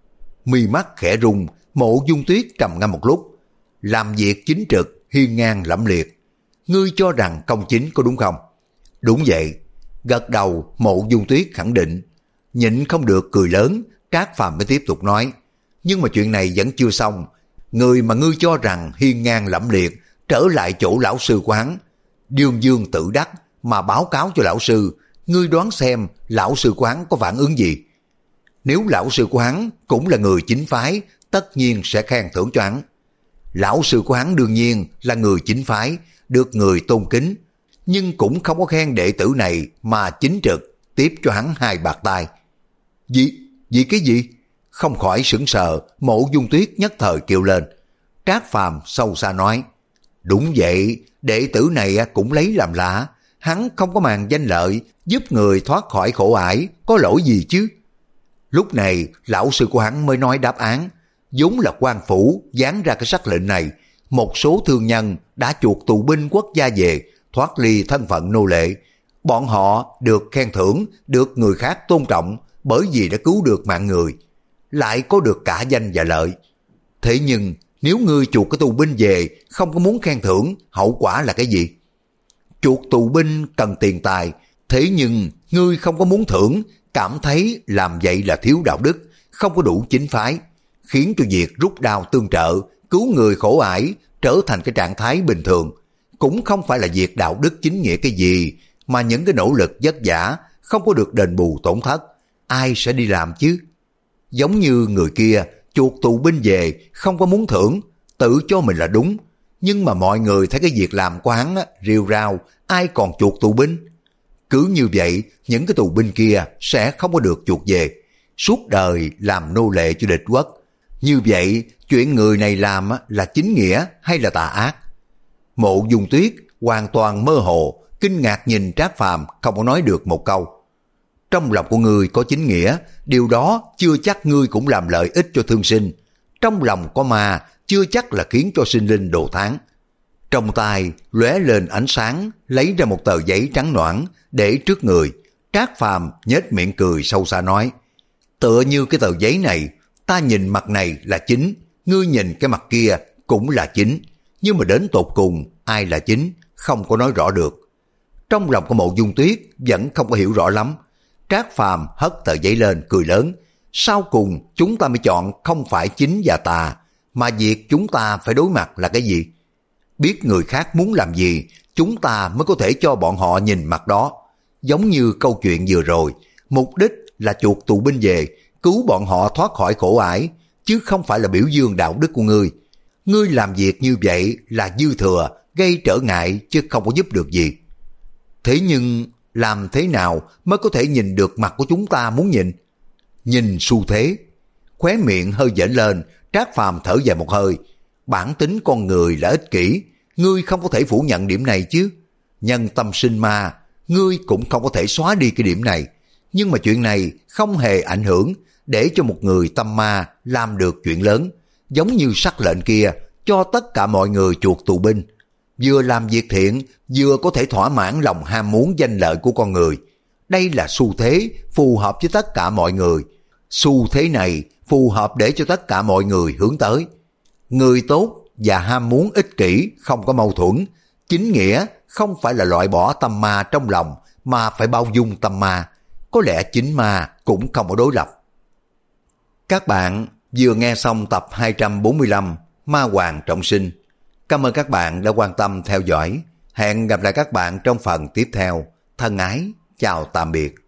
Mi mắt khẽ rung, Mộ Dung Tuyết trầm ngâm một lúc. Làm việc chính trực, hiên ngang lẫm liệt. Ngươi cho rằng công chính có đúng không? Đúng vậy. Gật đầu, Mộ Dung Tuyết khẳng định. Nhịn không được cười lớn, Trác Phàm mới tiếp tục nói. Nhưng mà chuyện này vẫn chưa xong. Người mà ngươi cho rằng hiên ngang lẫm liệt trở lại chỗ lão sư của hắn, Dương Dương tự đắc mà báo cáo cho lão sư. Ngươi đoán xem lão sư của hắn có phản ứng gì? Nếu lão sư của hắn cũng là người chính phái, tất nhiên sẽ khen thưởng cho hắn. Lão sư của hắn đương nhiên là người chính phái, được người tôn kính, nhưng cũng không có khen đệ tử này mà chính trực tiếp cho hắn hai bạt tai. Gì? Gì cái gì? Không khỏi sững sờ, Mộ Dung Tuyết nhất thời kêu lên. Trác Phàm sâu xa nói, đúng vậy, đệ tử này cũng lấy làm lạ, hắn không có màng danh lợi, giúp người thoát khỏi khổ ải, có lỗi gì chứ? Lúc này, lão sư của hắn mới nói đáp án, vốn là quan phủ dán ra cái sắc lệnh này, một số thương nhân đã chuộc tù binh quốc gia về, thoát ly thân phận nô lệ. Bọn họ được khen thưởng, được người khác tôn trọng bởi vì đã cứu được mạng người, lại có được cả danh và lợi. Thế nhưng nếu ngươi chuộc cái tù binh về không có muốn khen thưởng, hậu quả là cái gì? Chuộc tù binh cần tiền tài, thế nhưng ngươi không có muốn thưởng, cảm thấy làm vậy là thiếu đạo đức, không có đủ chính phái, khiến cho việc rút đao tương trợ, cứu người khổ ải trở thành cái trạng thái bình thường. Cũng không phải là việc đạo đức chính nghĩa cái gì, mà những cái nỗ lực vất vả không có được đền bù tổn thất, ai sẽ đi làm chứ? Giống như người kia chuộc tù binh về không có muốn thưởng, tự cho mình là đúng, nhưng mà mọi người thấy cái việc làm của hắn rêu rao, ai còn chuộc tù binh? Cứ như vậy, những cái tù binh kia sẽ không có được chuộc về, suốt đời làm nô lệ cho địch quốc. Như vậy, chuyện người này làm là chính nghĩa hay là tà ác? Mộ Dung Tuyết hoàn toàn mơ hồ, kinh ngạc nhìn Trác Phàm không có nói được một câu. Trong lòng của ngươi có chính nghĩa, điều đó chưa chắc ngươi cũng làm lợi ích cho thương sinh. Trong lòng có ma, chưa chắc là khiến cho sinh linh đồ thán. Trong tay lóe lên ánh sáng, lấy ra một tờ giấy trắng nõn để trước người. Trác Phàm nhếch miệng cười sâu xa nói, tựa như cái tờ giấy này, ta nhìn mặt này là chính, ngươi nhìn cái mặt kia cũng là chính, nhưng mà đến tột cùng ai là chính không có nói rõ được. Trong lòng của Mộ Dung Tuyết vẫn không có hiểu rõ lắm. Trác Phàm hất tờ giấy lên cười lớn, sau cùng chúng ta mới chọn không phải chính và tà, mà việc chúng ta phải đối mặt là cái gì? Biết người khác muốn làm gì, chúng ta mới có thể cho bọn họ nhìn mặt đó. Giống như câu chuyện vừa rồi, mục đích là chuộc tù binh về, cứu bọn họ thoát khỏi khổ ải, chứ không phải là biểu dương đạo đức của ngươi. Ngươi làm việc như vậy là dư thừa, gây trở ngại chứ không có giúp được gì. Thế nhưng làm thế nào mới có thể nhìn được mặt của chúng ta muốn nhìn? Nhìn xu thế. Khóe miệng hơi dễn lên, Trác Phàm thở dài một hơi. Bản tính con người là ích kỷ, ngươi không có thể phủ nhận điểm này chứ. Nhân tâm sinh ma, ngươi cũng không có thể xóa đi cái điểm này. Nhưng mà chuyện này không hề ảnh hưởng để cho một người tâm ma làm được chuyện lớn. Giống như sắc lệnh kia, cho tất cả mọi người chuộc tù binh. Vừa làm việc thiện, vừa có thể thỏa mãn lòng ham muốn danh lợi của con người. Đây là xu thế phù hợp với tất cả mọi người. Xu thế này phù hợp để cho tất cả mọi người hướng tới. Người tốt và ham muốn ích kỷ không có mâu thuẫn. Chính nghĩa không phải là loại bỏ tâm ma trong lòng, mà phải bao dung tâm ma. Có lẽ chính ma cũng không có đối lập. Các bạn vừa nghe xong tập hai trăm bốn mươi lăm Ma Hoàng Trọng Sinh. Cảm ơn các bạn đã quan tâm theo dõi. Hẹn gặp lại các bạn trong phần tiếp theo. Thân ái, chào tạm biệt.